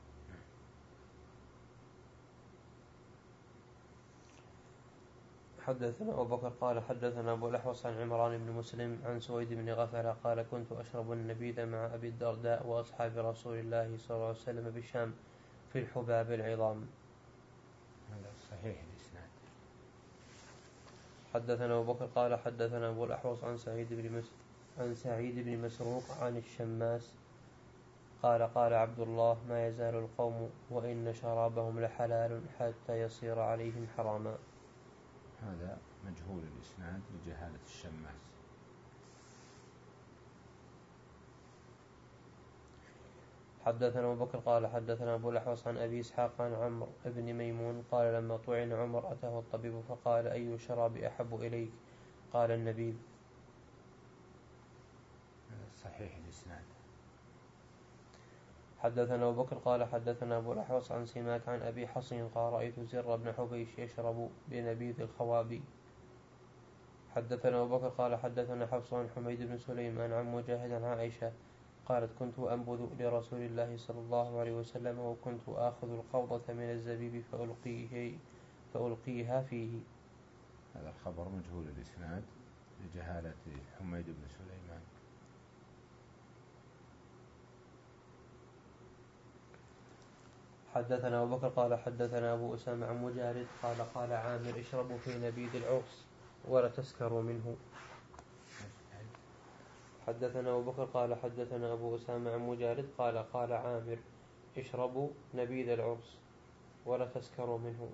حدثنا أبو بكر قال حدثنا أبو الأحوص عن عمران بن مسلم عن سويد بن غفلة قال كنت أشرب النبيذ مع أبي الدرداء وأصحاب رسول الله صلى الله عليه وسلم بالشام في الحباب العظام. هذا صحيح الإسناد. حدثنا أبو بكر قال حدثنا أبو الأحوص عن سعيد بن مس عن سعيد بن مسروق عن الشماس قال قال عبد الله ما يزال القوم وإن شرابهم لحلال حتى يصير عليهم حراما. هذا مجهول الإسناد لجهالة الشماس. حدثنا أبو بكر قال حدثنا أبو الأحوص عن أبي إسحاق عن عمرو بن ميمون قال لما طعن عمر أتاه الطبيب فقال أي الشراب أحب إليك؟ قال النبيذ. صحيح الإسناد. حدثنا أبو بكر قال حدثنا أبو الأحوص عن سماك عن أبي حصين قال رأيت زر بن حبيش يشرب بنبيذ الخوابي. حدثنا أبو بكر قال حدثنا حفص عن حميد بن سليمان عن مجاهد عن عائشة قالت كنت أنبذ لرسول الله صلى الله عليه وسلم وكنت آخذ القوضة من الزبيب فألقيه فألقيها فيه. هذا الخبر مجهول الإسناد لجهالة حميد بن سليمان. حدثنا أبو بكر قال حدثنا أبو أسامة عن مجاهد قال قال عامر اشربوا في نبيذ العرس ولا تسكروا منه. حدثنا أبو بكر قال حدثنا أبو أسامة عن مجاهد قال قال عامر اشربوا نبيذ العرس ولا تسكروا منه.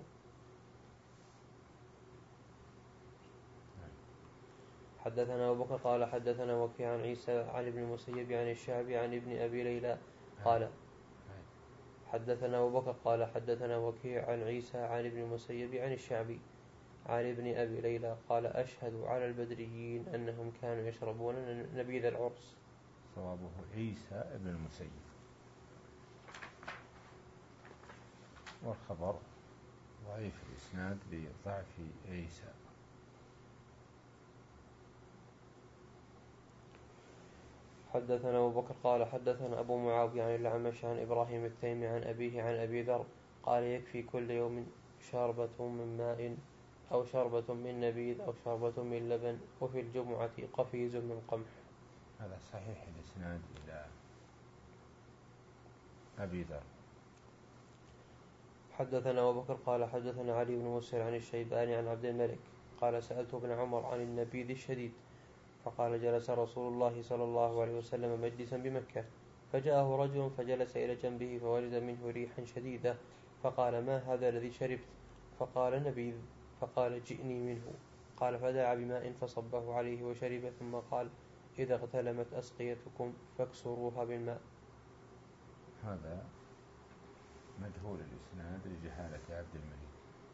حدثنا أبو بكر قال حدثنا وكيع عن عيسى عن ابن المسيب عن الشعبي عن ابن أبي ليلى قال حدثنا أبو بكر قال حدثنا وكيع عن عيسى عن ابن المسيب عن الشعبي عن ابن أبي ليلى قال أشهد على البدريين أنهم كانوا يشربون نبيذ العرس. صوابه عيسى ابن المسيب، والخبر ضعيف الإسناد لضعف عيسى. حدثنا أبو بكر قال حدثنا أبو معاوية عن الأعمش عن إبراهيم التيمي عن أبيه عن أبي ذر قال يكفي كل يوم شربة من ماء أو شربة من نبيذ أو شربة من لبن وفي الجمعة قفيز من قمح. هذا صحيح الإسناد إلى أبي ذر. حدثنا أبو بكر قال حدثنا علي بن مسهر عن الشيباني عن عبد الملك قال سألت ابن عمر عن النبيذ الشديد فقال جلس رسول الله صلى الله عليه وسلم مجلسا بمكة فجاءه رجل فجلس إلى جنبه فوجد منه ريحا شديدة فقال ما هذا الذي شربت؟ فقال نبيذ. فقال جئني منه. قال فدعا بماء فصبه عليه وشرب ثم قال إذا اغتلمت أسقيتكم فاكسروها بالماء. هذا مجهول الإسناد لجهالة عبد الملك.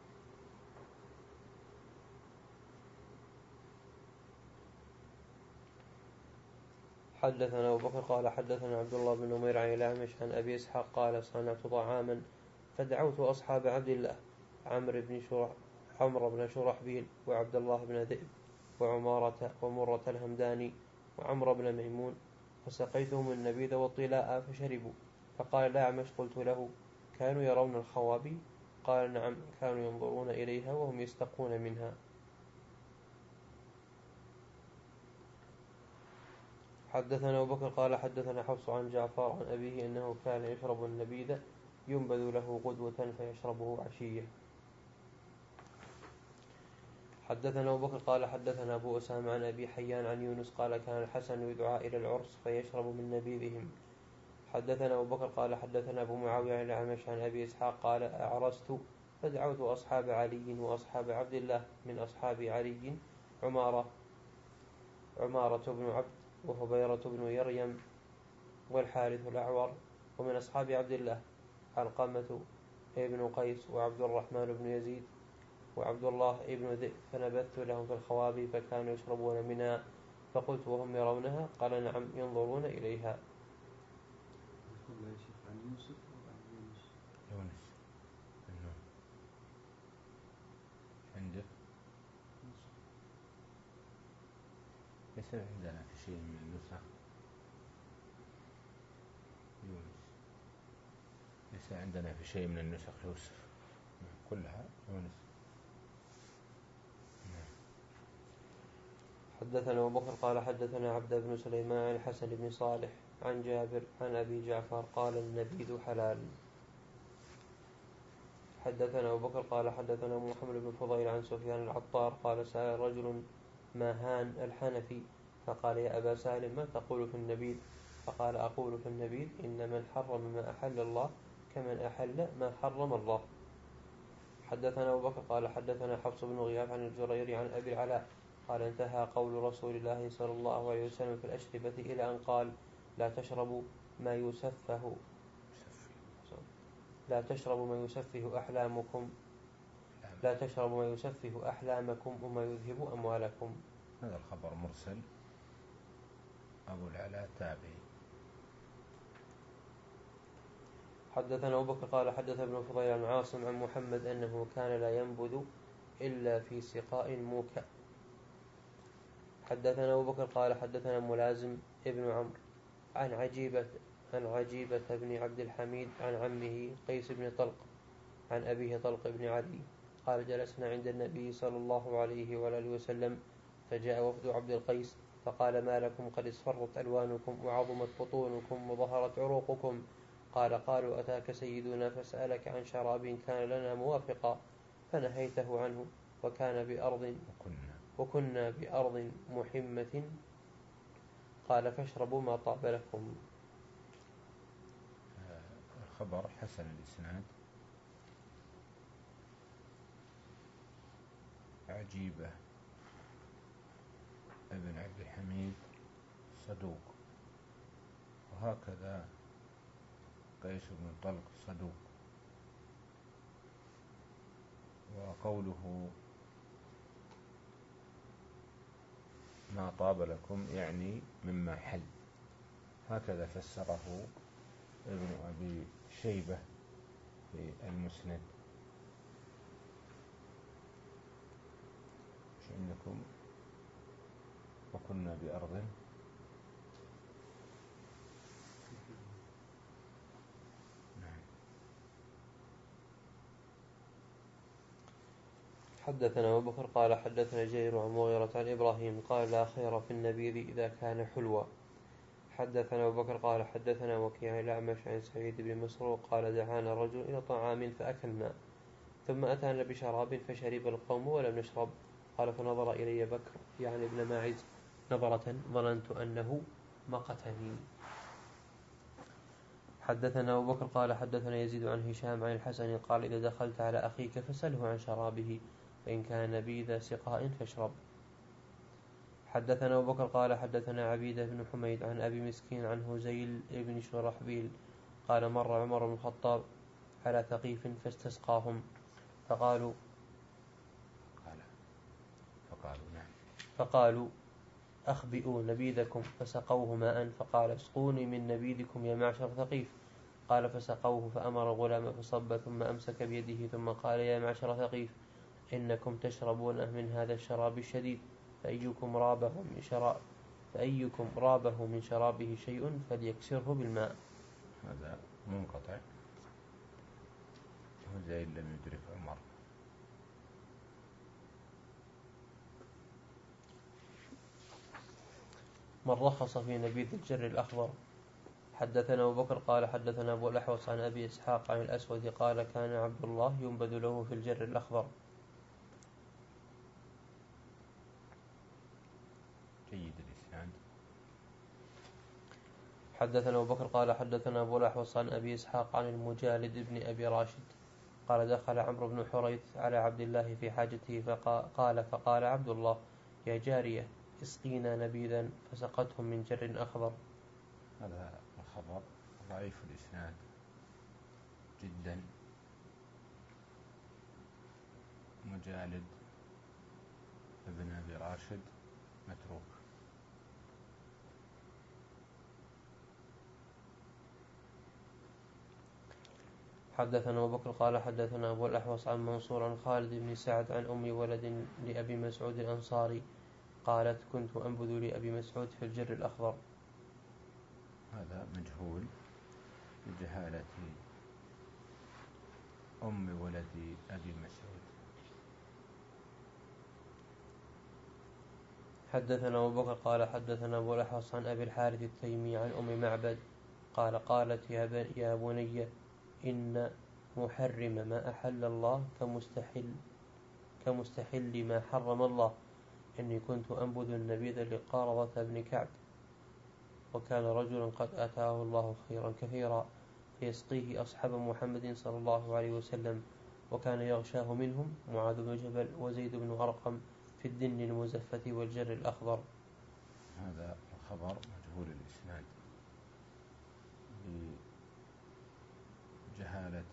حدثنا أبو بكر قال حدثنا عبد الله بن نمير عن الأعمش عن أبي إسحاق قال صنعت طعاما فدعوت أصحاب عبد الله عمرو بن شرح عمرو بن شرحبيل وعبد الله بن ذئب وعمارة ومرة الهمداني وعمرو بن ميمون فسقيتهم النبيذ والطلاء فشربوا. فقال الأعمش قلت له كانوا يرون الخوابي؟ قال نعم كانوا ينظرون إليها وهم يستقون منها. حدثنا أبو بكر قال حدثنا حفص عن جعفر عن أبيه أنه كان يشرب النبيذ ينبذ له غدوة فيشربه عشية. حدثنا أبو بكر قال حدثنا أبو أسامة عن أبي حيان عن يونس قال كان الحسن يدعى إلى العرس فيشرب من نبيذهم. حدثنا أبو بكر قال حدثنا أبو معاوية عن الأعمش عن أبي إسحاق قال أعرست فدعوت أصحاب علي وأصحاب عبد الله من أصحاب علي عمارة عمارة بن عبد وهبيرة بن يريم والحارث الأعور ومن أصحاب عبد الله علقمة ابن قيس وعبد الرحمن بن يزيد وعبد الله ابن ذئب فنبذت لهم في الخوابي فكانوا يشربون منها فقلت وهم يرونها؟ قال نعم ينظرون إليها. يونس عندك ليس عندنا في شيء من النسخ يونس ليس عندنا في شيء من النسخ يوسف كلها يونس. حدثنا أبو بكر قال حدثنا عبد بن سليمان عن الحسن بن صالح عن جابر عن أبي جعفر قال النبيذ حلال. حدثنا أبو بكر قال حدثنا محمد بن فضيل عن سفيان العطار قال سأل رجل ماهان الحنفي فقال يا أبا سالم ما تقول في النبيذ؟ فقال أقول في النبيذ إن من حرم ما أحل الله كمن أحل ما حرم الله. حدثنا أبو بكر قال حدثنا حفص بن غياث عن الجريري عن أبي العلاء قال انتهى قول رسول الله صلى الله عليه وسلم في الأشربة إلى أن قال لا تشربوا ما يسفه لا تشربوا ما يسفه أحلامكم لا تشربوا ما يسفه أحلامكم وما يذهب أموالكم. هذا الخبر مرسل أبو العلاء تابعي. حدثنا أبو بكر قال حدثنا ابن فضيل عن عاصم عن محمد أنه كان لا ينبذ إلا في سقاء موكأ. حدثنا أبو بكر قال حدثنا ملازم ابن عمرو عن عجيبة عن عجيبة بن عبد الحميد عن عمه قيس بن طلق عن أبيه طلق بن علي قال جلسنا عند النبي صلى الله عليه وآله وسلم فجاء وفد عبد القيس فقال ما لكم قد اصفرت ألوانكم وعظمت بطونكم وظهرت عروقكم؟ قال قالوا أتاك سيدنا فسألك عن شراب كان لنا موافقا فنهيته عنه وكان بأرض وكنا بأرض محمة قال فاشربوا ما طاب لكم. الخبر حسن الإسناد. عجيبة ابن عبد الحميد صدوق وهكذا قيس بن طلق صدوق. وقوله ما طاب لكم يعني مما حل هكذا فسره ابن أبي شيبة في المسند. مش عندكم وكنا بأرض حدثنا أبو بكر قال حدثنا جرير عن مغيرة عن إبراهيم قال لا خير في النبيذ إذا كان حلوا. حدثنا أبو بكر قال حدثنا وكيع الأعمش عن سعيد بن مسروق قال دعانا رجل إلى طعام فأكلنا ثم أتانا بشراب فشرب القوم ولم نشرب. قال فنظر إلي بكر يعني ابن ماعز نظرة ظننت أنه مقتني. حدثنا أبو بكر قال حدثنا يزيد عن هشام عن الحسن قال إذا دخلت على أخيك فسله عن شرابه فإن كان نبيذ سقاء فاشرب. حدثنا أبو بكر قال حدثنا عبيدة بن حميد عن أبي مسكين عن هزيل بن شرحبيل قال مر عمر بن الخطاب على ثقيف فاستسقاهم فقالوا فقالوا نعم فقالوا أخبئوا نبيذكم فسقوه ماء فقال اسقوني من نبيذكم يا معشر ثقيف. قال فسقوه فأمر غلام فصب ثم أمسك بيده ثم قال يا معشر ثقيف إنكم تشربون من هذا الشراب الشديد فأيكم رابه من شراب فأيكم رابه من شرابه شيء فليكسره بالماء. هذا منقطع وزيد لم يدرك عمر. من رخص في نبيذ الجر الأخضر. حدثنا أبو بكر قال حدثنا أبو الأحوص عن أبي إسحاق عن الأسود قال كان عبد الله ينبذ له في الجر الأخضر. جيد الإسناد. حدثنا أبو بكر قال حدثنا أبو الأحوص عن أبي إسحاق عن المجالد بن أبي راشد قال دخل عمرو بن حريث على عبد الله في حاجته فقال فقال عبد الله يا جارية اسقينا نبيذا فسقتهم من جر أخضر. هذا الخبر ضعيف الإسناد جدا. مجالد ابن أبي راشد متروك. حدثنا أبو بكر قال حدثنا أبو الأحوص عن منصور عن خالد بن سعد عن أم ولد لأبي مسعود الأنصاري قالت كنت أنبذ لأبي مسعود في الجر الأخضر. هذا مجهول لجهالة أم ولد أبي مسعود. حدثنا أبو بكر قال حدثنا أبو الأحوص عن أبي الحارث التيمي عن أم معبد قال قالت يا, يا بني إن محرم ما أحل الله كمستحل كمستحل ما حرم الله إني كنت أنبذ النبيذ لقارضة بن كعب وكان رجلا قد آتاه الله خيرا كثيرا فيسقيه أصحاب محمد صلى الله عليه وسلم وكان يغشاه منهم معاذ بن جبل وزيد بن أرقم في الدن المزفة والجر الأخضر. هذا الخبر مجهول الإسناد لجهالة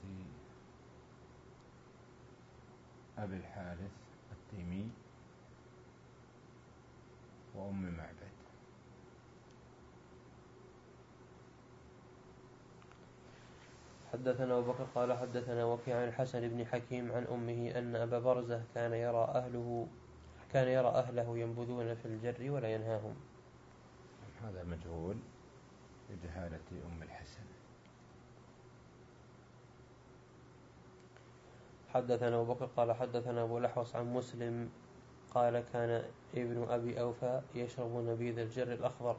أبي الحارث التيمي وأم معبد. حدثنا أبو بكر قال حدثنا وكيع عن الحسن بن حكيم عن أمه أن أبا برزة كان يرى أهله كان يرى أهله ينبذون في الجر ولا ينهاهم. هذا مجهول لجهالة أم الحسن. حدثنا أبو بكر قال حدثنا أبو الأحوص عن مسلم قال كان ابن أبي أوفى يشرب نبيذ الجر الأخضر.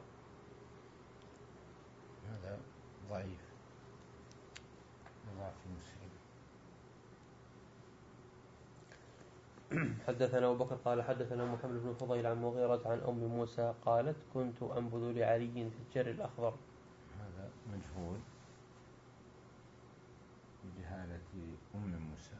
هذا ضعيف ضعف مسلم. حدثنا أبو بكر قال حدثنا محمد بن فضيل عن مغيرة عن أم موسى قالت كنت أنبذ لعلي في الجر الأخضر. هذا مجهول بجهالة أم موسى.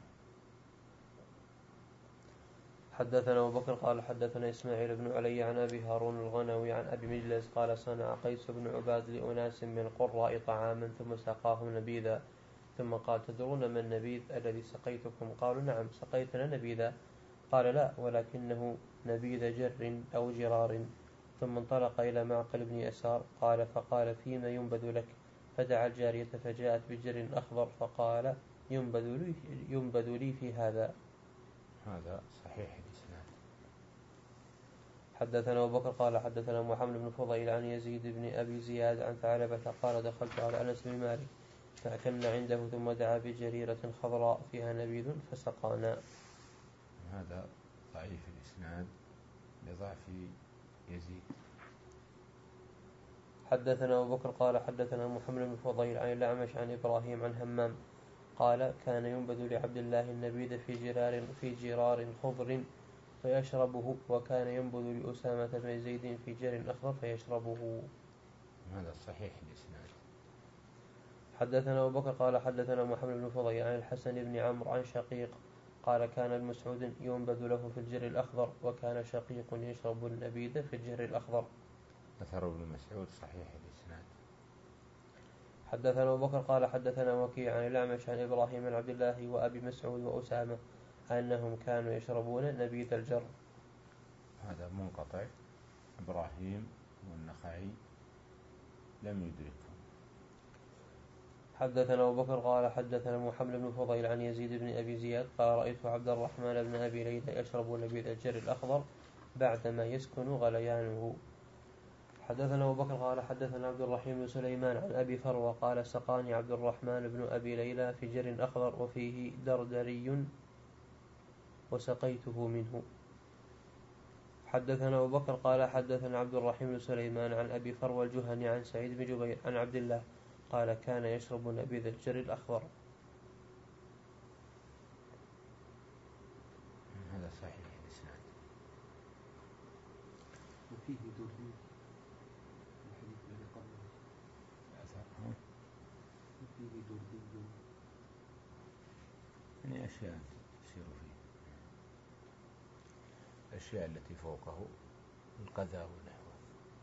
حدثنا أبو بكر قال حدثنا إسماعيل بن علي عن أبي هارون الغنوي عن أبي مجلس قال صنع قيس بن عباد لأناس من القراء طعاما ثم سقاهم نبيذا ثم قال تدرون ما النبيذ الذي سقيتكم؟ قالوا نعم سقيتنا نبيذا. قال لا ولكنه نبيذ جر أو جرار. ثم انطلق إلى معقل بن يسار قال فقال فيما ينبذ لك؟ فدعا الجارية فجاءت بجر أخضر فقال ينبذ لي, ينبذ لي في هذا. هذا صحيح الإسناد. حدثنا أبو بكر قال حدثنا محمد بن فضيل عن يزيد بن أبي زياد عن ثعلبة قال دخلت على أنس بن مالك فأكلنا عنده ثم دعا بجريرة خضراء فيها نبيذ فسقانا. هذا ضعيف الإسناد لضعف يزيد. حدثنا أبو بكر قال حدثنا محمد بن فضيل عن الأعمش عن إبراهيم عن همام قال كان ينبذ لعبد الله النبيذ في جرار في جرار خضر فيشربه، وكان ينبذ لأسامة بن زيد في جر أخضر فيشربه. هذا صحيح الإسناد. حدثنا أبو بكر قال حدثنا محمد بن فضيل عن الحسن بن عمرو عن شقيق قال كان ابن مسعود ينبذ له في الجر الأخضر، وكان شقيق يشرب النبيذ في الجر الأخضر. أثر ابن مسعود صحيح الإسناد. حدثنا أبو بكر قال حدثنا وكيع عن الأعمش عن إبراهيم بن عبد الله وأبي مسعود وأسامة أنهم كانوا يشربون نبيذ الجر. هذا منقطع، إبراهيم والنخعي لم يدركهم. حدثنا أبو بكر قال حدثنا محمد بن فضيل عن يزيد بن أبي زياد قال رأيت عبد الرحمن بن أبي ليلى يشرب نبيذ الجر الأخضر بعدما يسكن غليانه. حدثنا أبو بكر قال حدثنا عبد الرحيم بن سليمان عن أبي فروة قال سقاني عبد الرحمن بن أبي ليلى في جر أخضر وفيه دردري وسقيته منه. حدثنا أبو بكر قال حدثنا عبد الرحيم بن سليمان عن أبي فروة الجهني عن سعيد بن جبير عن عبد الله قال كان يشرب نبيذ الجر الأخضر. هذا صحيح الإسناد. وفيه دردي الحديث الذي قبله وفيه دردي يعني أشياء تصير فيه، الأشياء التي فوقه القذى ونحوه.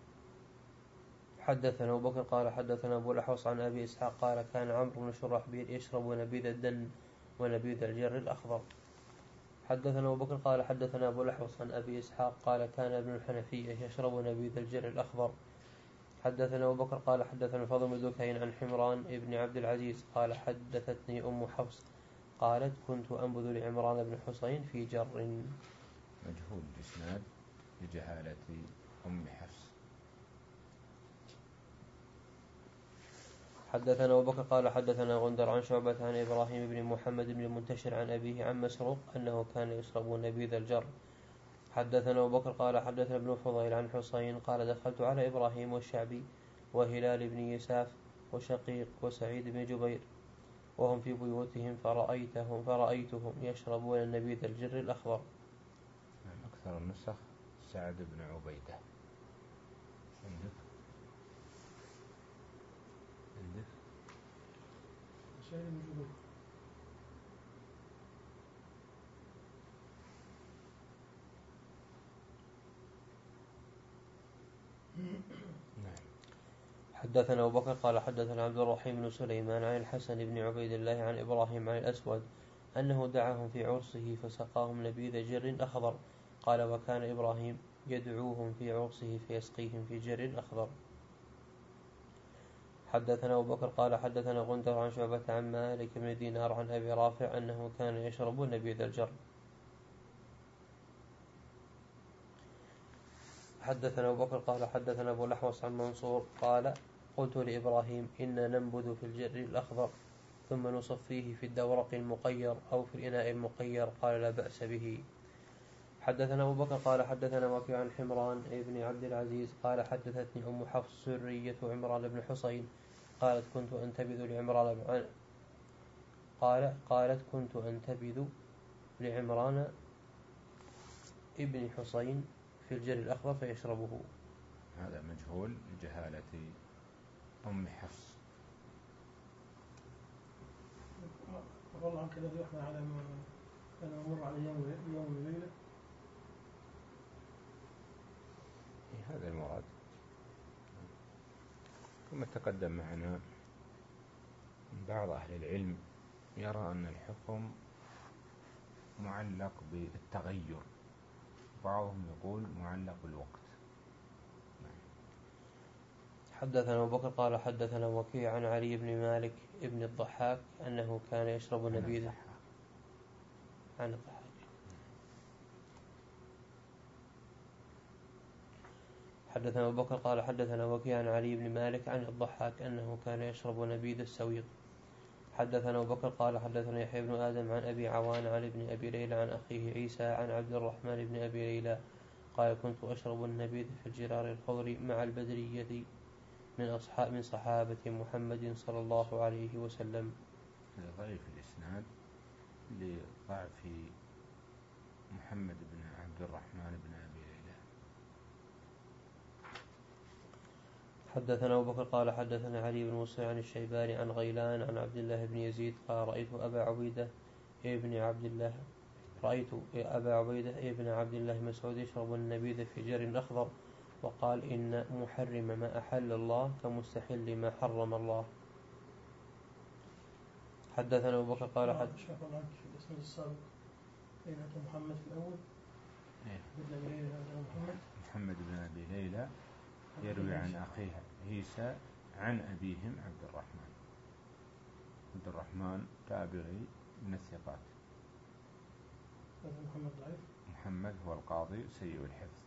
حدثنا أبو بكر قال حدثنا أبو الأحوص عن أبي إسحاق قال كان عمرو بن شرحبيل يشرب نبيذ الدن ونبيذ الجر الأخضر. حدثنا أبو بكر قال حدثنا أبو الأحوص عن أبي إسحاق قال كان ابن الحنفية يشرب نبيذ الجر الأخضر. حدثنا أبو بكر قال حدثنا الفضل بن دكين عن حمران ابن عبد العزيز قال حدثتني أم حفص قالت كنت أنبذ لعمران بن حسين في جر. مجهول الإسناد لجهالة أم حفص. حدثنا أبو بكر قال حدثنا غندر عن شعبة عن إبراهيم بن محمد بن المنتشر عن أبيه عن مسروق أنه كان يشرب نبيذ الجر. حدثنا أبو بكر قال حدثنا ابن فضيل عن حسين قال دخلت على إبراهيم والشعبي وهلال بن يساف وشقيق وسعيد بن جبير وهم في بيوتهم فرأيتهم فرأيتهم يشربون النبيذ الجر الأخضر. أكثر النسخ سعد بن عبيدة. عندك عندك سعيد بن جبير. نعم. حدثنا أبو بكر قال حدثنا عبد الرحيم بن سليمان عن الحسن بن عبيد الله عن إبراهيم عن الأسود أنه دعاهم في عرسه فسقاهم نبيذ جر أخضر. قال وكان إبراهيم يدعوهم في عرسه فيسقيهم في جر أخضر. حدثنا أبو بكر قال حدثنا غندر عن شعبة عن مالك بن دينار عن أبي رافع أنه كان يشرب نبيذ الجر. حدثنا أبو بكر قال حدثنا أبو الأحوص عن منصور قال قلت لإبراهيم إنا ننبذ في الجر الأخضر ثم نصفيه في الدورق المقير أو في الإناء المقير قال لا بأس به. حدثنا أبو بكر قال حدثنا وكيع عن حمران ابن عبد العزيز قال حدثتني أم حفص سرية عمران بن حسين قالت كنت أنتبذ لعمران بن قال قالت كنت أنتبذ لعمران ابن حسين في الجر الأخضر فيشربه. هذا مجهول لجهالة أم حفص. والله عنك الذي يحمل على ما كان يمر عليه يوم وليلة. هذا المراد. ثم تقدم معنا بعض أهل العلم يرى أن الحكم معلق بالتغير، بعضهم يقول معلق بالوقت. حدثنا أبو بكر قال حدثنا وكيع عن علي بن مالك ابن الضحاك أنه كان يشرب نبيذ عن الضحاك. حدثنا أبو بكر قال حدثنا وكيع عن علي بن مالك عن الضحاك أنه كان يشرب نبيذ السويق. حدثنا أبو بكر قال حدثنا يحيى بن آدم عن أبي عوان عن ابن أبي ليلى عن أخيه عيسى عن عبد الرحمن بن أبي ليلى قال كنت أشرب النبيذ في الجرار الخضر مع البدرية من أصحاب من صحابة محمد صلى الله عليه وسلم. ضعيف الإسناد لضعف محمد بن عبد الرحمن بن أبي ليلى. حدثنا أبو بكر قال حدثنا علي بن مسلم عن الشيباني عن غيلان عن عبد الله بن يزيد قال رأيت أبا عبيدة ابن عبد الله رأيت أبا عبيدة ابن عبد الله مسعود يشرب النبيذ في جر أخضر وقال إن محرم ما أحل الله كمستحل ما حرم الله. حدثنا أبو بكر قال حد شاف الله عنك في الاسم السابق أين أتى محمد في الأول؟ إيه؟ بن أبي ليلى محمد محمد بن أبي ليلى يروي عن أخيه عيسى عن أبيهم عبد الرحمن. عبد الرحمن تابعي من الثقات. محمد ضعيف. محمد هو القاضي سيء الحفظ.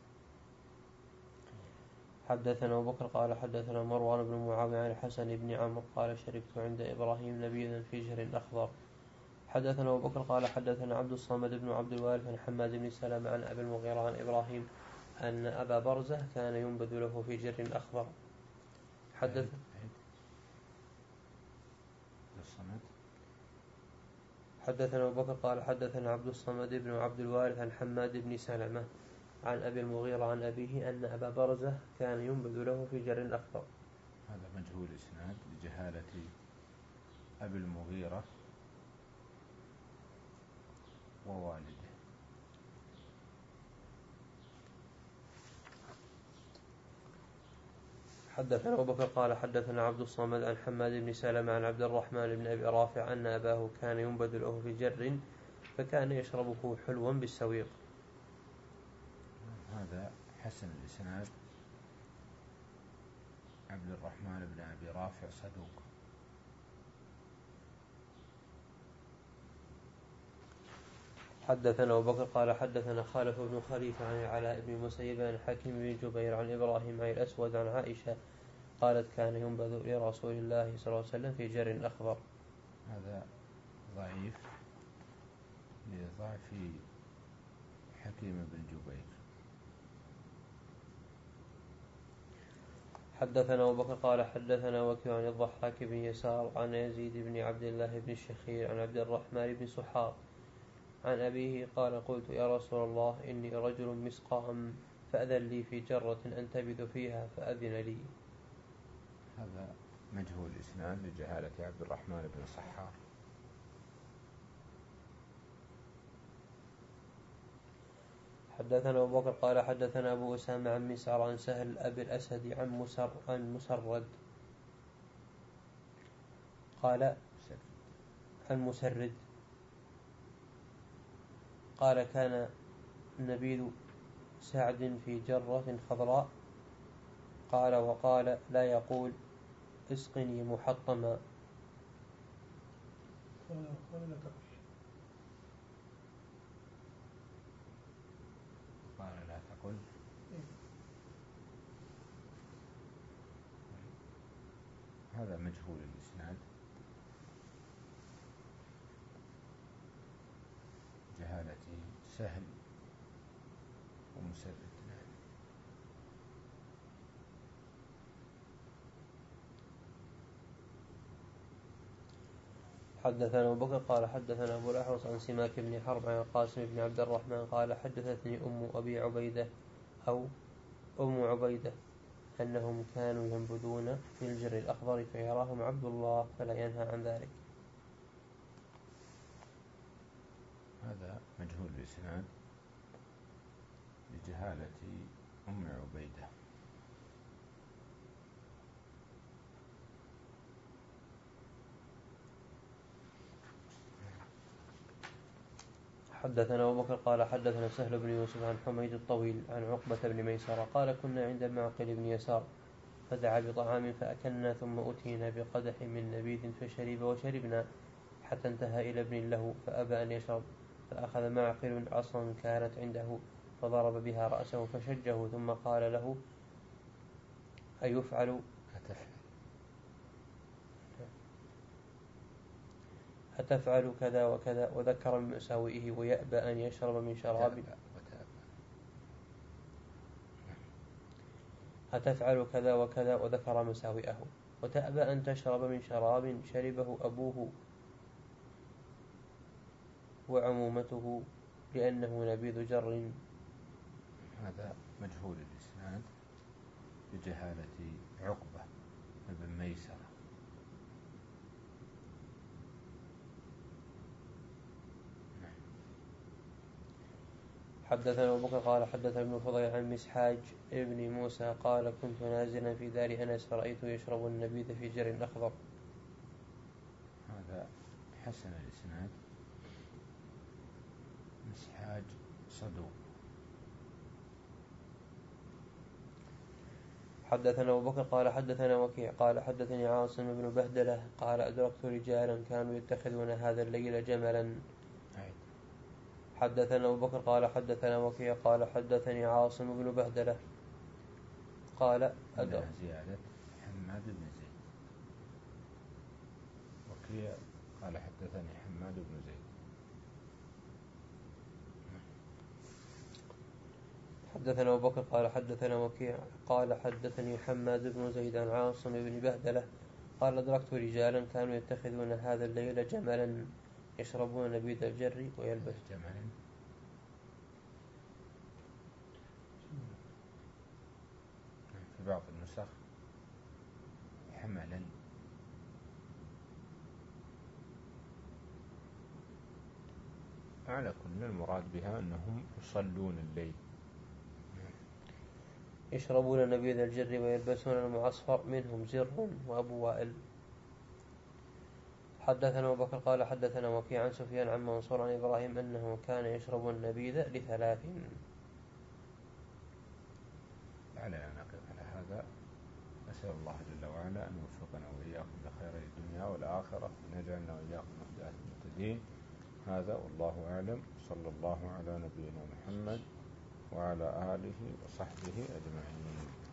حدثنا أبو بكر قال حدثنا مروان بن معاوية عن الحسن بن عمرو قال شربت عند إبراهيم نبيذا في جر أخضر. حدثنا أبو بكر قال حدثنا عبد الصمد بن عبد الوارث عن حماد بن سلمة عن أبي المغيرة عن إبراهيم أن أبا برزة كان ينبذ له في جر أخضر. حدث حدثنا أبو بكر قال حدثنا عبد الصمد بن عبد الوارث عن حماد بن سلمة عن أبي المغيرة عن أبيه أن أبا برزة كان ينبذ له في جر أخضر. هذا مجهول إسناد لجهالة أبي المغيرة ووالده. حدثنا أبو بكر قال حدثنا عبد الصمد عن حماد بن سلمة عن عبد الرحمن بن أبي رافع أن أباه كان ينبذ له في جر فكان يشربه حلوا بالسويق. هذا حسن الإسناد. عبد الرحمن بن أبي رافع صدوق. حدثنا أبو بكر قال حدثنا خالف بن خليفة عن العلاء بن مسيب عن حكيم بن جبير عن إبراهيم عن الأسود عن عائشة قالت كان ينبذ لرسول الله صلى الله عليه وسلم في جر أخضر. هذا ضعيف لضعف حكيم بن جبير. حدثنا أبو بكر قال حدثنا وكيع عن الضحاك بن يسار عن يزيد بن عبد الله بن الشخير عن عبد الرحمن بن سحار عن أبيه قال قلت يا رسول الله إني رجل مسقام فأذن لي في جرة أنتبذ فيها فأذن لي. هذا مجهول إسناد لجهالة عبد الرحمن بن سحار. حدثنا أبو بكر قال حدثنا أبو أسامة عن مسعر عن سهل أبي الأسد عن مسر عن مسرد قال عن مسرد قال كان نبيذ سعد في جرة خضراء قال وقال لا يقول اسقني محطما قال لا تقل قال لا تقل. هذا مجهول الإسناد جهالة سهل ومسرد. حدثنا أبو بكر قال حدثنا أبو الأحوص عن سماك بن حرب عن القاسم بن عبد الرحمن قال حدثتني أم أبي عبيدة أو أم عبيدة أنهم كانوا ينبذون في الجر الأخضر فيراهم عبد الله فلا ينهى عن ذلك. هذا مجهول الإسناد لجهالة أم عبيدة. حدثنا أبو بكر قال حدثنا سهل بن يوسف عن حميد الطويل عن عقبة بن ميسرة قال كنا عند معقل بن يسار فدعا بطعام فأكلنا ثم أتينا بقدح من نبيذ فشرب وشربنا حتى انتهى إلى ابن له فأبى أن يشرب فأخذ معقل عصا كانت عنده فضرب بها رأسه فشجه ثم قال له أيفعل أتفعل كذا وكذا وذكر من مساوئه ويأبى أن يشرب من شراب أتفعل كذا وكذا وذكر مساوئه وتأبى أن تشرب من شراب شربه أبوه وعمومته لأنه نبيذ جر. هذا مجهول الإسناد بجهالة عقبة بن ميسرة. حدثنا أبو بكر قال حدثنا ابن فضيل عن مسحاج ابن موسى قال كنت نازلا في دار أنس فرأيته يشرب النبيذ في جر أخضر. هذا حسن الإسناد، مسحاج صدوق. حدثنا أبو بكر قال حدثنا وكيع قال حدثني عاصم بن بهدلة قال أدركت رجالا كانوا يتخذون هذا الليل جملا. حدثنا أبو بكر قال حدثنا وكيع قال حدثني عاصم بن بهدلة قال أدرك زيادة حماد بن زيد. وكيع قال حدثني حماد بن زيد. حدثنا أبو بكر قال حدثنا وكيع قال حدثني حماد بن زيد عن عاصم بن بهدلة قال أدركت رجالا كانوا يتخذون هذا الليل جملا يشربون نبيذ الجر ويلبس جملا. في بعض النسخ حملا. على كل المراد بها أنهم يصلون الليل يشربون نبيذ الجر ويلبسون المعصفر منهم زر وأبو وائل. حدثنا أبو بكر قال حدثنا وكيع عن سفيان عن منصور عن إبراهيم أنه كان يشرب النبيذ لثلاث. على أن نقف على هذا. أسأل الله جل وعلا أن يوفقنا وإياكم لخير الدنيا والآخرة ونجعلنا وإياكم من هداة المهتدين. هذا والله أعلم. صلى الله على نبينا محمد وعلى آله وصحبه أجمعين.